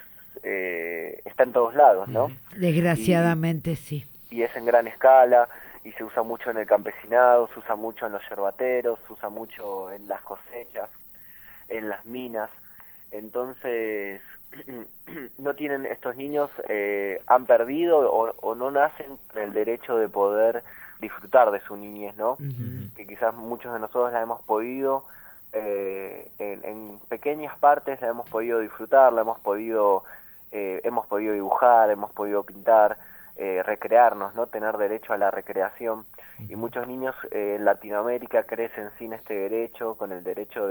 está en todos lados, ¿no? Desgraciadamente sí. Y es en gran escala, y se usa mucho en el campesinado, se usa mucho en los yerbateros, se usa mucho en las cosechas, en las minas. Entonces, no tienen, estos niños han perdido o no nacen con el derecho de poder disfrutar de su niñez, ¿no? Que quizás muchos de nosotros la hemos podido, en pequeñas partes la hemos podido disfrutar, hemos podido dibujar, hemos podido pintar, recrearnos, ¿no? Tener derecho a la recreación. Y muchos niños en Latinoamérica crecen sin este derecho, con el derecho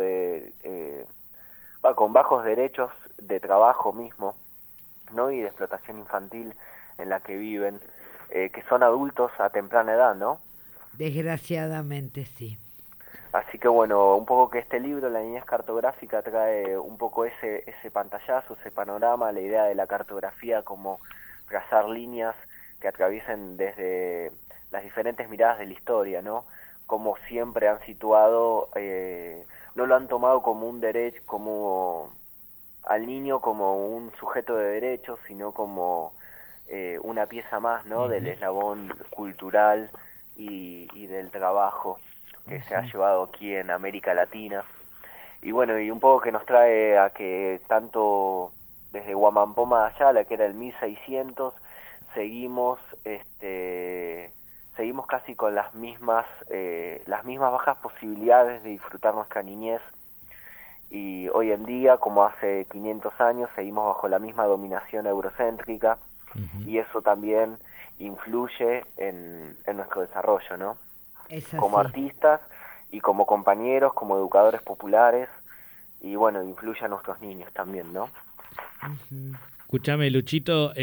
con bajos derechos de trabajo mismo, ¿no? Y de explotación infantil en la que viven, que son adultos a temprana edad, ¿no? Desgraciadamente sí. Así que bueno, un poco que este libro, La niñez cartográfica, trae un poco ese pantallazo, ese panorama, la idea de la cartografía como trazar líneas que atraviesen desde las diferentes miradas de la historia, ¿no? Como siempre han situado, no lo han tomado como un derecho, como al niño como un sujeto de derechos, sino como una pieza más, ¿no? Del eslabón cultural y del trabajo que se ha llevado aquí en América Latina. Y bueno, y un poco que nos trae a que tanto desde Huamampoma allá, la que era el 1600, seguimos casi con las mismas bajas posibilidades de disfrutar nuestra niñez, y hoy en día, como hace 500 años, seguimos bajo la misma dominación eurocéntrica, y eso también influye en nuestro desarrollo, ¿no? Como artistas y como compañeros, como educadores populares, y bueno, influye a nuestros niños también, ¿no? Escúchame, Luchito,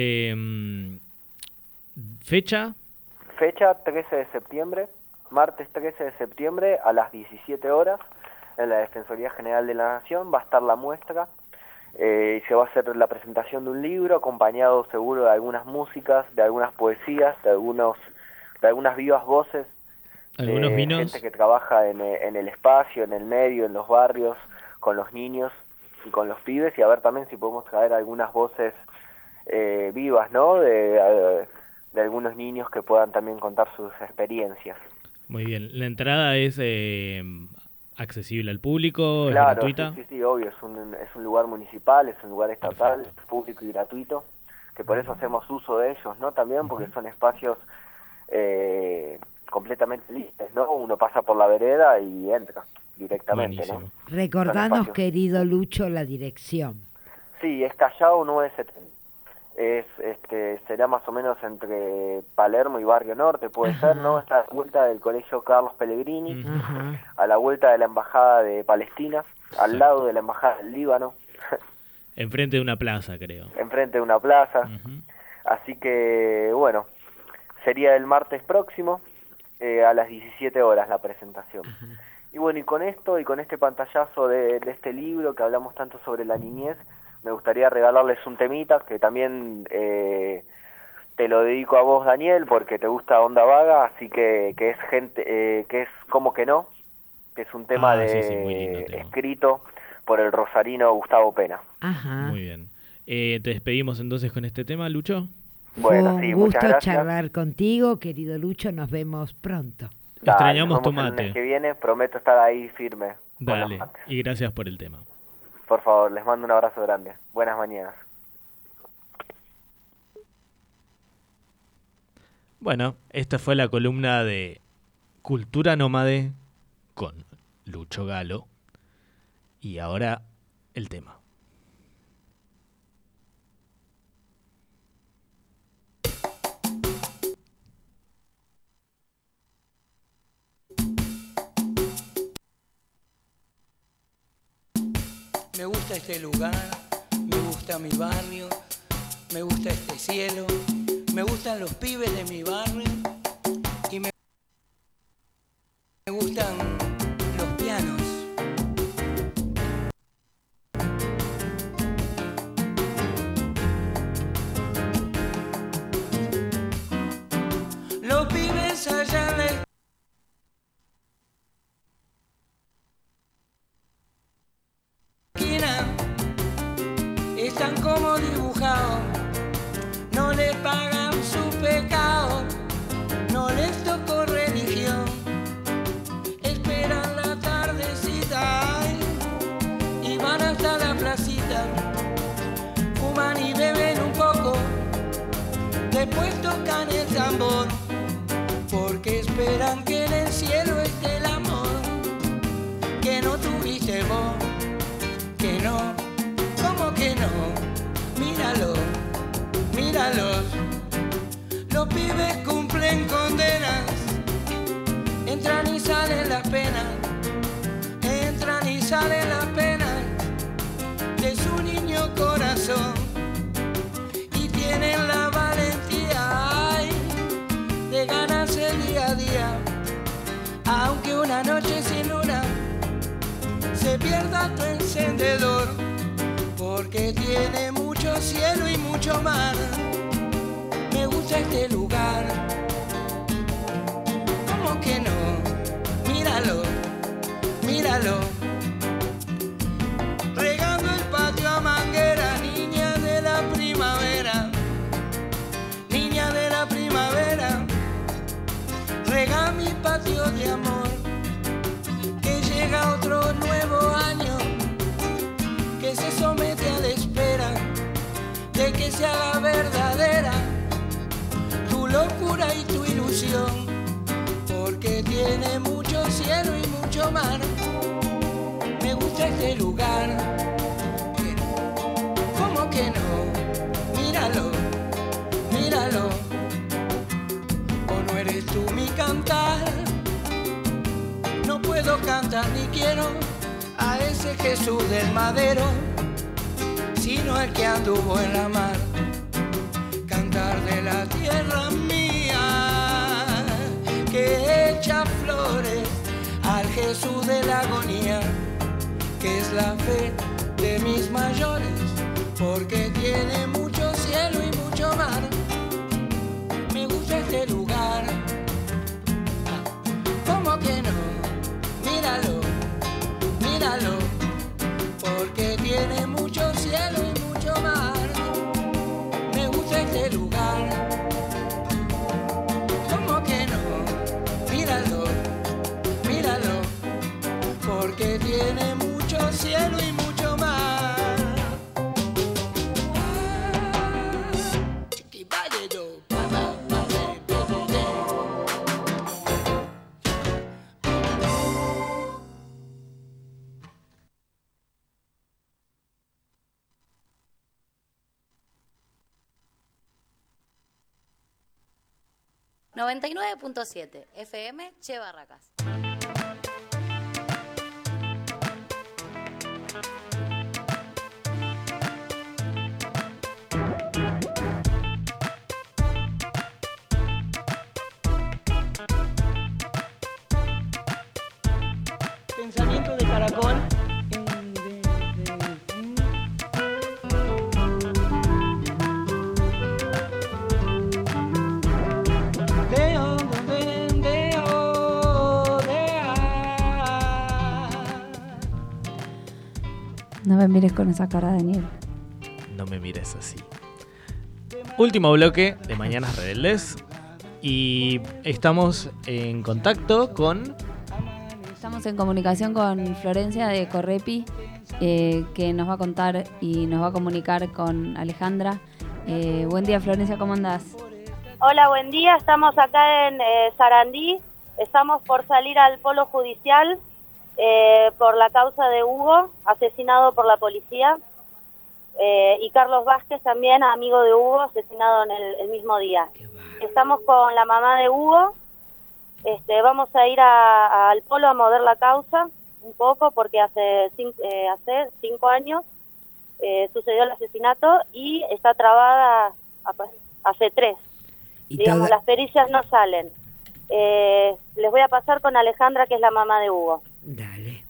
¿fecha? Fecha 13 de septiembre, martes 13 de septiembre a las 17 horas, en la Defensoría General de la Nación va a estar la muestra, y se va a hacer la presentación de un libro, acompañado seguro de algunas músicas, de algunas poesías, de algunas vivas voces, algunos vinos, gente que trabaja en el espacio, en el medio, en los barrios, con los niños y con los pibes, y a ver también si podemos traer algunas voces vivas, ¿no? De algunos niños que puedan también contar sus experiencias. Muy bien. ¿La entrada es accesible al público? ¿Es Claro, gratuita? sí, obvio. Es un lugar municipal, es un lugar estatal, público y gratuito, que por eso hacemos uso de ellos, ¿no? También porque son espacios completamente libres, ¿no? Uno pasa por la vereda y entra directamente, buenísimo, ¿no? Recordanos, querido Lucho, la dirección. Sí, es Callao 970. Será más o menos entre Palermo y Barrio Norte, puede ser, ¿no? Está a la vuelta del Colegio Carlos Pellegrini, a la vuelta de la Embajada de Palestina, al lado de la Embajada del Líbano. Enfrente de una plaza, creo. Enfrente de una plaza. Así que, bueno, sería el martes próximo, a las 17 horas la presentación. Y bueno, y con esto, y con este pantallazo de este libro que hablamos tanto sobre la niñez, me gustaría regalarles un temita que también te lo dedico a vos, Daniel, porque te gusta Onda Vaga, así que es gente que es Como que no, que es un tema muy lindo tema. escrito por el rosarino Gustavo Pena. Ajá. Muy bien. Te despedimos entonces con este tema, Lucho. Bueno, Fue sí, un muchas gusto gracias. charlar contigo, querido Lucho. Nos vemos pronto. Dale, Extrañamos nos tu vemos el mate. mes que viene, prometo estar ahí firme. con los Dale. mates. Y gracias por el tema. Por favor, les mando un abrazo grande. Buenas mañanas. Bueno, esta fue la columna de Cultura Nómade con Lucho Galo. Y ahora el tema. Me gusta este lugar, me gusta mi barrio, me gusta este cielo, me gustan los pibes de mi barrio y me gustan los pianos. Los pibes allá en la esquina están como dibujados, no les pagan su pecado, no les tocó religión, esperan la tardecita y van hasta la placita, fuman y beben un poco, después tocan el tambor, porque esperan que en el cielo esté el amor que no tuviste vos. Que no, ¿cómo que no? Míralo, míralos. Los pibes cumplen condenas, entran y salen las penas, entran y salen las penas de su niño corazón y tienen la valentía ay, de ganarse el día a día, aunque una noche sin luna se pierda tu encendedor, porque tiene mucho cielo y mucho mar. Me gusta este lugar, ¿cómo que no? Míralo, míralo. Regando el patio a manguera, niña de la primavera, niña de la primavera. Rega mi patio de amor, que llega otro nuevo año, que se somete a la espera de que se haga verdadera tu locura y tu ilusión, porque tiene mucho cielo y mucho mar. Me gusta este lugar, ¿cómo que no? Míralo, míralo, o no eres tú mi cantar. No puedo cantar ni quiero a ese Jesús del madero, sino el que anduvo en la mar. Cantar de la tierra mía, que echa flores al Jesús de la agonía, que es la fe de mis mayores, porque tiene mucho cielo y mucho mar. Me gusta este lugar, ¿cómo que no? Míralo, míralo, porque tiene mucho cielo y mucho mar. Me gusta este lugar, ¿cómo que no? Míralo, míralo, porque tiene mucho cielo y mucho mar. Che 99.7 FM Che Barracas. Pensamiento de caracol. No me mires con esa cara, Daniel. No me mires así. Último bloque de Mañanas Rebeldes. Y estamos en contacto con... Estamos en comunicación con Florencia de Correpi, que nos va a contar y nos va a comunicar con Alejandra. Buen día, Florencia, ¿cómo andás? Hola, buen día. Estamos acá en Sarandí. Estamos por salir al polo judicial por la causa de Hugo, asesinado por la policía. Y Carlos Vázquez, también amigo de Hugo, asesinado en el mismo día. Estamos con la mamá de Hugo. Vamos a ir al polo a mover la causa un poco porque hace 5 años sucedió el asesinato y está trabada hace 3. Digamos, las pericias no salen. Les voy a pasar con Alejandra, que es la mamá de Hugo. Dale.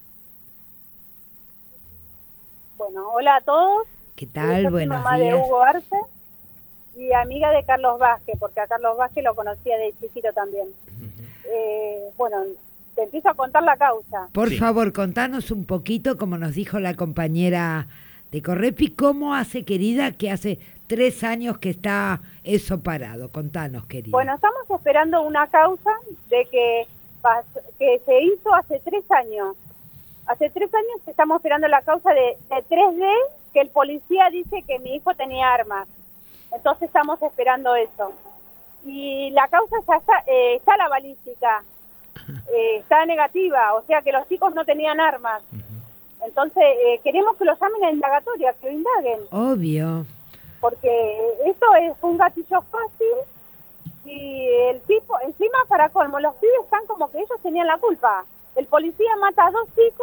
Bueno, hola a todos. ¿Qué tal? Yo soy Buenos mamá días. de Hugo Arce y amiga de Carlos Vázquez, porque a Carlos Vázquez lo conocía de chiquito también. Bueno, te empiezo a contar la causa. Por favor, contanos un poquito, como nos dijo la compañera de Correpi, ¿cómo hace, querida, que hace 3 años que está eso parado? Contanos, querida. Bueno, estamos esperando una causa de que se hizo hace 3 años. Hace 3 años estamos esperando la causa de 3D, que el policía dice que mi hijo tenía armas. Entonces estamos esperando eso. Y la causa ya está la balística, está negativa, o sea que los chicos no tenían armas. Entonces queremos que los llamen a indagatoria, que lo indaguen. Obvio. Porque esto fue un gatillo fácil y el tipo, encima para colmo, los pibes están como que ellos tenían la culpa. El policía mata a 2 chicos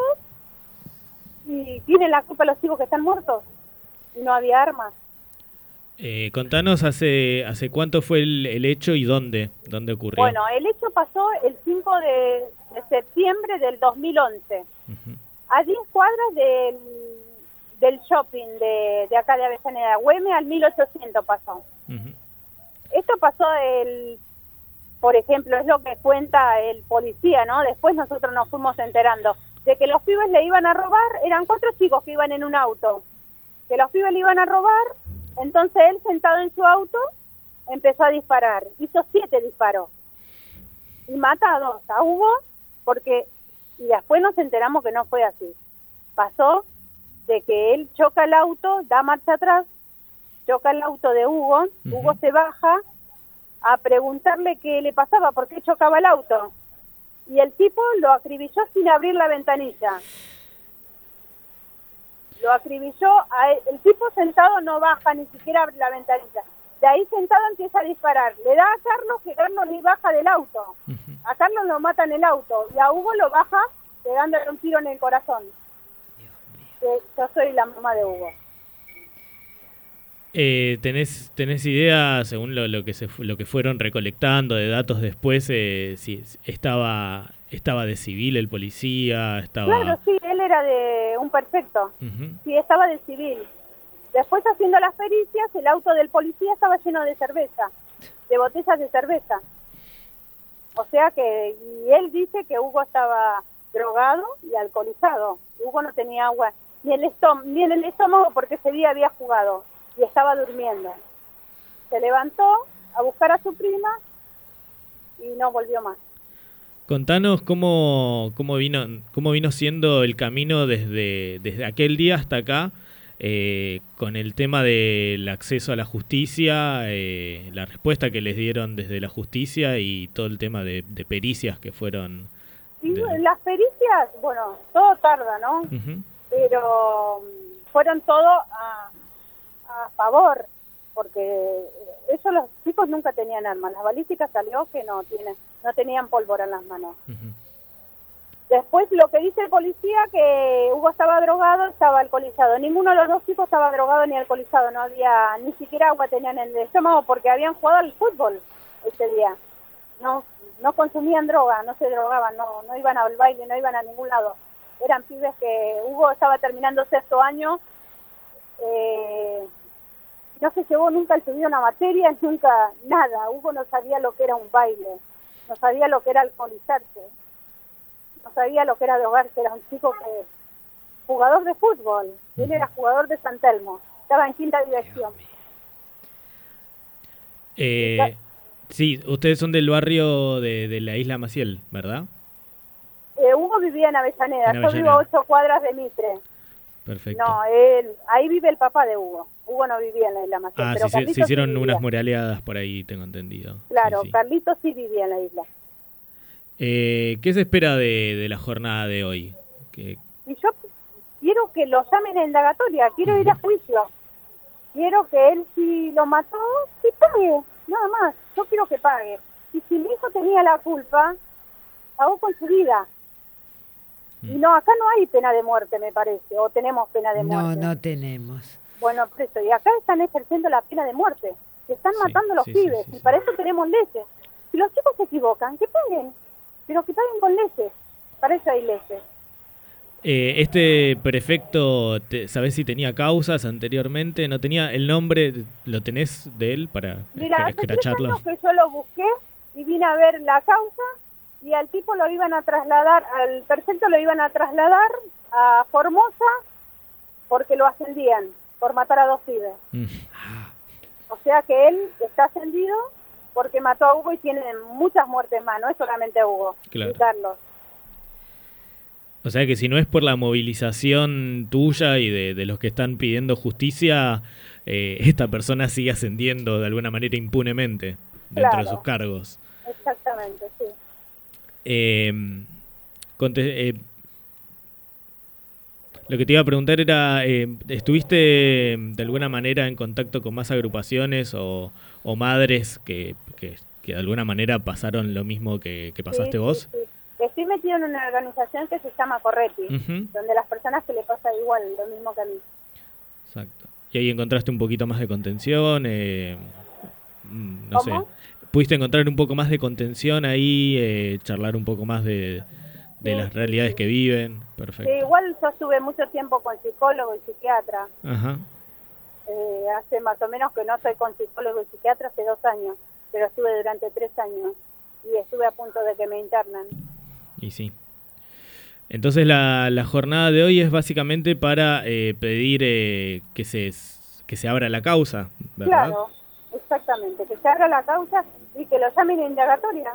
y tienen la culpa los chicos que están muertos y no había armas. Contanos hace cuánto fue el hecho y dónde ocurrió. Bueno, el hecho pasó el 5 de septiembre del 2011. A 10 cuadras del shopping de acá de Avellaneda, Güemes al 1800 pasó. Esto pasó por ejemplo, es lo que cuenta el policía, ¿no? Después nosotros nos fuimos enterando de que los pibes le iban a robar, eran 4 chicos que iban en un auto, que los pibes le iban a robar. Entonces él, sentado en su auto, empezó a disparar. Hizo 7 disparos. Y mata a 2. A Hugo, y después nos enteramos que no fue así. Pasó de que él choca el auto, da marcha atrás, choca el auto de Hugo. Hugo se baja a preguntarle qué le pasaba, por qué chocaba el auto. Y el tipo lo acribilló sin abrir la ventanilla. Lo acribilló, el tipo sentado no baja, ni siquiera abre la ventanilla. De ahí sentado empieza a disparar. Le da a Carlos, que Carlos ni baja del auto. A Carlos lo mata en el auto y a Hugo lo baja pegándole un tiro en el corazón. Yo soy la mamá de Hugo. ¿Tenés idea, según lo que fueron recolectando de datos después, si estaba de civil el policía? Claro, sí, él era de un perfecto. Sí, estaba de civil. Después, haciendo las pericias, el auto del policía estaba lleno de cerveza, de botellas de cerveza. O sea que, y él dice que Hugo estaba drogado y alcoholizado. Hugo no tenía agua ni en el estómago porque ese día había jugado y estaba durmiendo. Se levantó a buscar a su prima y no volvió más. Contanos cómo vino siendo el camino desde aquel día hasta acá, con el tema del acceso a la justicia, la respuesta que les dieron desde la justicia y todo el tema de pericias que fueron. Y las pericias, bueno, todo tarda, ¿no? Pero fueron todo a favor, porque ellos, los chicos, nunca tenían armas. Las balísticas salió que no tenían pólvora en las manos. Después, lo que dice el policía, que Hugo estaba drogado, estaba alcoholizado. Ninguno de los 2 chicos estaba drogado ni alcoholizado. No había, ni siquiera agua tenían en el estómago porque habían jugado al fútbol ese día. No consumían droga, no se drogaban, no iban al baile, no iban a ningún lado. Eran pibes que Hugo estaba terminando 6º año, no se llevó nunca al estudio una materia, nunca nada. Hugo no sabía lo que era un baile, no sabía lo que era alcoholizarse, no sabía lo que era drogarse. Era un chico jugador de fútbol. Él era jugador de San Telmo. Estaba en quinta dirección. Sí, ustedes son del barrio de la Isla Maciel, ¿verdad? Hugo vivía en Avellaneda. En Yo vivo a 8 cuadras de Mitre. Perfecto. No, ahí vive el papá de Hugo. Hugo no vivía en la Isla Maciel. Pero se Carlitos hicieron sí vivía. unas muraleadas por ahí, tengo entendido. Claro, Sí, sí. Carlitos sí vivía en la isla. ¿Qué se espera de la jornada de hoy? Y yo quiero que lo llamen a indagatoria, quiero ir a juicio. Quiero que él, si lo mató, que pague, nada más. Yo quiero que pague. Y si mi hijo tenía la culpa, pagó con su vida. Y no, acá no hay pena de muerte, me parece, o tenemos pena de muerte. No tenemos. Bueno, por eso, y acá están ejerciendo la pena de muerte. Se están matando a los pibes, y para eso tenemos leyes. Si los chicos se equivocan, que paguen, pero que paguen con leyes. Para eso hay leyes. Este prefecto, ¿sabés si tenía causas anteriormente? ¿No tenía el nombre? ¿Lo tenés de él para Mira, hace 3 escracharlo? años que yo lo busqué y vine a ver la causa y al tipo lo iban a trasladar, al prefecto lo iban a trasladar a Formosa porque lo ascendían por matar a 2 pibes. O sea que él está ascendido porque mató a Hugo y tiene muchas muertes más, no es solamente Hugo, Claro. y Carlos. O sea que si no es por la movilización tuya y de los que están pidiendo justicia, esta persona sigue ascendiendo de alguna manera impunemente dentro de sus cargos. Exactamente, sí. Lo que te iba a preguntar era, ¿estuviste de alguna manera en contacto con más agrupaciones o madres que de alguna manera pasaron lo mismo que pasaste vos? Sí. Estoy metido en una organización que se llama Correpi, donde las personas que le pasa igual, lo mismo que a mí. Exacto. ¿Y ahí encontraste un poquito más de contención? No sé. ¿Cómo? ¿Pudiste encontrar un poco más de contención ahí, charlar un poco más de las realidades que viven? Perfecto. Sí, igual yo estuve mucho tiempo con psicólogo y psiquiatra. Ajá. Hace más o menos que no estoy con psicólogo y psiquiatra hace 2 años, pero estuve durante 3 años y estuve a punto de que me internan. Y sí. Entonces la jornada de hoy es básicamente para pedir que se abra la causa, ¿verdad? Claro, exactamente, que se abra la causa y que lo llamen a indagatoria,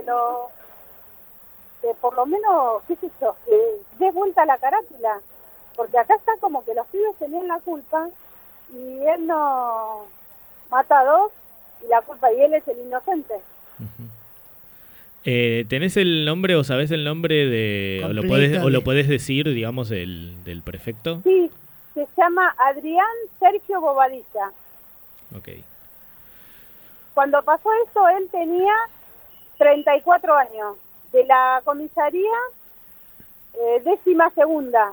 que por lo menos, qué sé yo, que dé vuelta la carátula, porque acá está como que los pibes tenían la culpa y él no mata a 2 y la culpa y él es el inocente. ¿Tenés el nombre o sabés el nombre de o lo podés decir, digamos, del prefecto? Sí, se llama Adrián Sergio Bobadilla. Ok. Cuando pasó eso, él tenía 34 años. De la comisaría 12ª.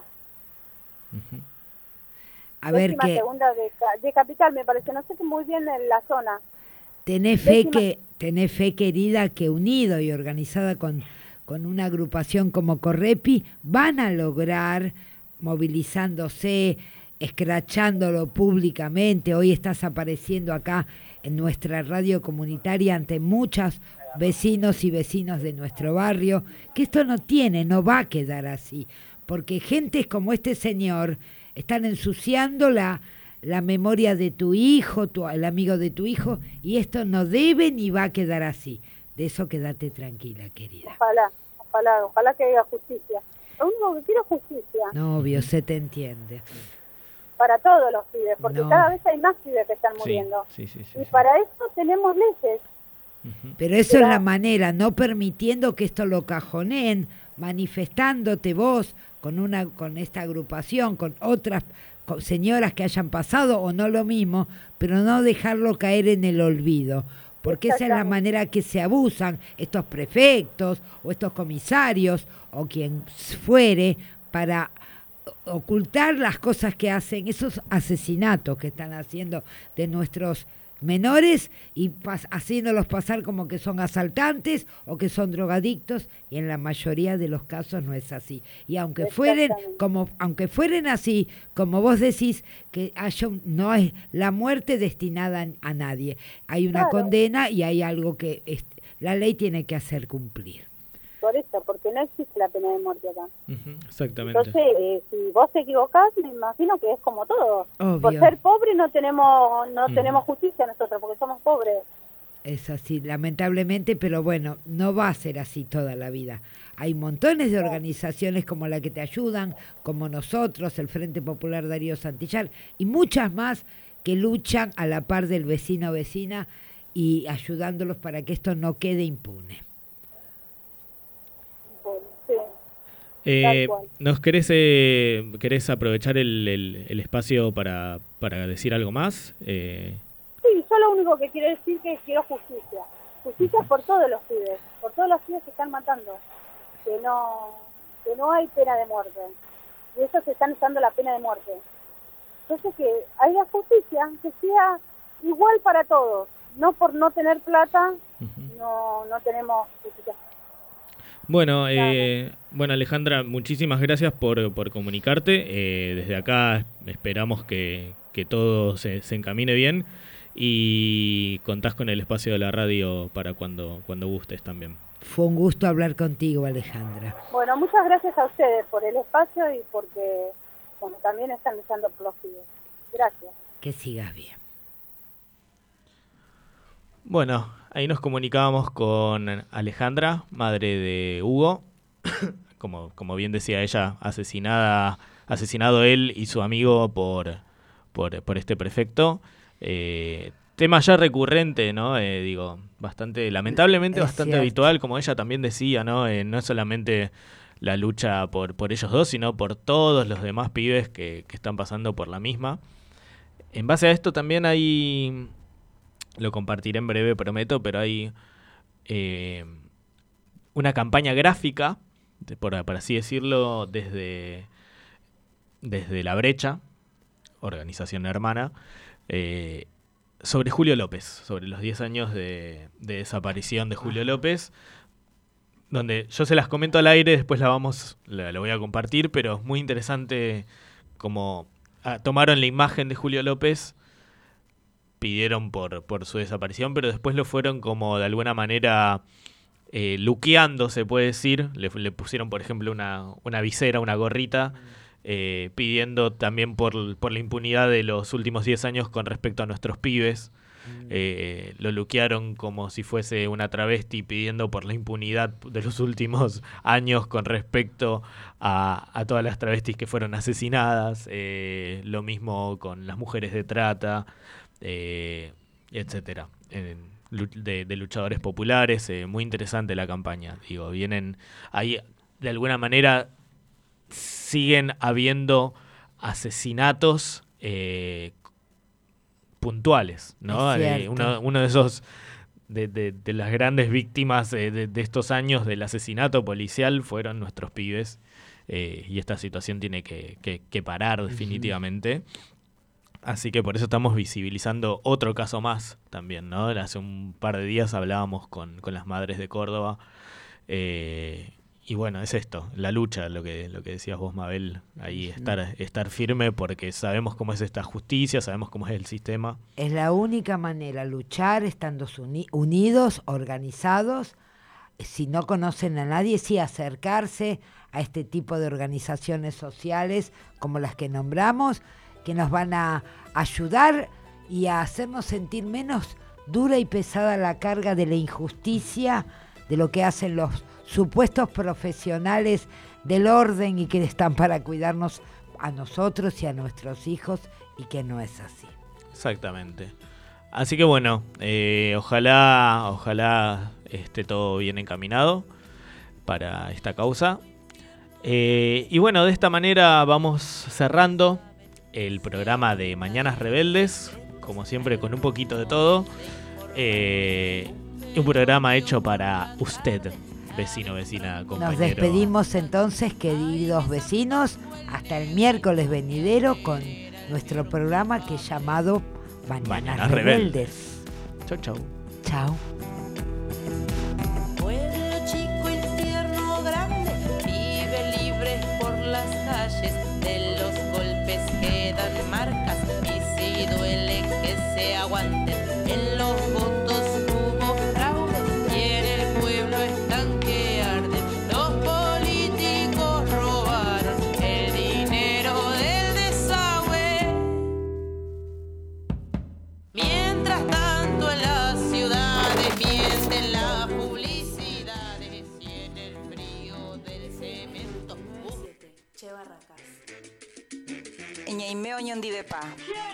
A ver 12ª de Capital, me parece. No sé qué muy bien en la zona. Tenés fe, querida, que unido y organizada con una agrupación como Correpi, van a lograr, movilizándose, escrachándolo públicamente. Hoy estás apareciendo acá en nuestra radio comunitaria ante muchos vecinos y vecinos de nuestro barrio, que esto no va a quedar así, porque gentes como este señor están ensuciando la memoria de tu hijo, el amigo de tu hijo, y esto no debe ni va a quedar así. De eso quédate tranquila, querida. Ojalá que haya justicia. Lo único que quiero es justicia. No, obvio, se te entiende. Para todos los pibes, porque No. cada vez hay más pibes que están muriendo. Sí, y para eso tenemos leyes. Pero eso es la manera, no permitiendo que esto lo cajoneen, manifestándote vos con esta agrupación, con otras señoras que hayan pasado o no lo mismo, pero no dejarlo caer en el olvido, porque esa es la manera que se abusan estos prefectos o estos comisarios o quien fuere para ocultar las cosas que hacen, esos asesinatos que están haciendo de nuestros menores y haciéndolos pasar como que son asaltantes o que son drogadictos, y en la mayoría de los casos no es así. Y aunque fueren así, como vos decís, que no es la muerte destinada a nadie. Hay una condena y hay algo que la ley tiene que hacer cumplir. por eso, porque no existe la pena de muerte acá. Exactamente. Entonces, si vos te equivocás, me imagino que es como todo. Obvio. Por ser pobre no tenemos justicia nosotros, porque somos pobres. Es así, lamentablemente, pero bueno, no va a ser así toda la vida. Hay montones de organizaciones como la que te ayudan, como nosotros, el Frente Popular Darío Santillán, y muchas más que luchan a la par del vecino o vecina y ayudándolos para que esto no quede impune. ¿Nos querés aprovechar el espacio para decir algo más? Sí, yo lo único que quiero decir que quiero justicia. Justicia por todos los pibes que están matando. Que no hay pena de muerte. Y ellos se están usando la pena de muerte. Entonces que haya justicia, que sea igual para todos. No por no tener plata, no tenemos justicia. Bueno, Alejandra, muchísimas gracias por comunicarte. Desde acá esperamos que todo se encamine bien y contás con el espacio de la radio para cuando gustes también. Fue un gusto hablar contigo, Alejandra. Bueno, muchas gracias a ustedes por el espacio y porque también están luchando por los pibes. Gracias. Que sigas bien. Bueno, ahí nos comunicábamos con Alejandra, madre de Hugo, como bien decía ella, asesinado él y su amigo por este prefecto. Tema ya recurrente, ¿no? Lamentablemente bastante cierto. habitual, como ella también decía, ¿no? No es solamente la lucha por ellos dos, sino por todos los demás pibes que están pasando por la misma. En base a esto también hay... Lo compartiré en breve, prometo, pero hay una campaña gráfica, por así decirlo, desde La Brecha, organización hermana, sobre Julio López, sobre los 10 años de desaparición de Julio López, donde yo se las comento al aire, después la voy a compartir, pero es muy interesante como tomaron la imagen de Julio López, pidieron por su desaparición, pero después lo fueron como de alguna manera luqueando, se puede decir. Le pusieron, por ejemplo, una visera, una gorrita, pidiendo también por la impunidad de los últimos 10 años con respecto a nuestros pibes. Lo luquearon como si fuese una travesti pidiendo por la impunidad de los últimos años con respecto a todas las travestis que fueron asesinadas. Lo mismo con las mujeres de trata, etcétera, de luchadores populares. Muy interesante la campaña. Vienen ahí, de alguna manera siguen habiendo asesinatos puntuales, ¿no? Uno de esos de las grandes víctimas de estos años del asesinato policial fueron nuestros pibes, y esta situación tiene que parar definitivamente. Así que por eso estamos visibilizando otro caso más también, ¿no? Hace un par de días hablábamos con las madres de Córdoba, y bueno, es esto, la lucha, lo que decías vos, Mabel, ahí estar firme, porque sabemos cómo es esta justicia, sabemos cómo es el sistema. Es la única manera, luchar estando unidos, organizados. Si no conocen a nadie, sí acercarse a este tipo de organizaciones sociales como las que nombramos, que nos van a ayudar y a hacernos sentir menos dura y pesada la carga de la injusticia, de lo que hacen los supuestos profesionales del orden y que están para cuidarnos a nosotros y a nuestros hijos, y que no es así. Exactamente. Así que bueno, ojalá esté todo bien encaminado para esta causa. Y bueno, de esta manera vamos cerrando el programa de Mañanas Rebeldes, como siempre con un poquito de todo. Un programa hecho para usted, vecino, vecina, compañero. Nos despedimos entonces, queridos vecinos, hasta el miércoles venidero con nuestro programa que es llamado Mañanas Rebeldes. Chau, chau. Chau. Pueblo chico, infierno grande, vive libre por las calles, de los golpes quedan marcas y si duele que se aguanten, en los votos hubo fraude y en el pueblo están que arden, Che Barracas. Ñaimeo ñondivepa.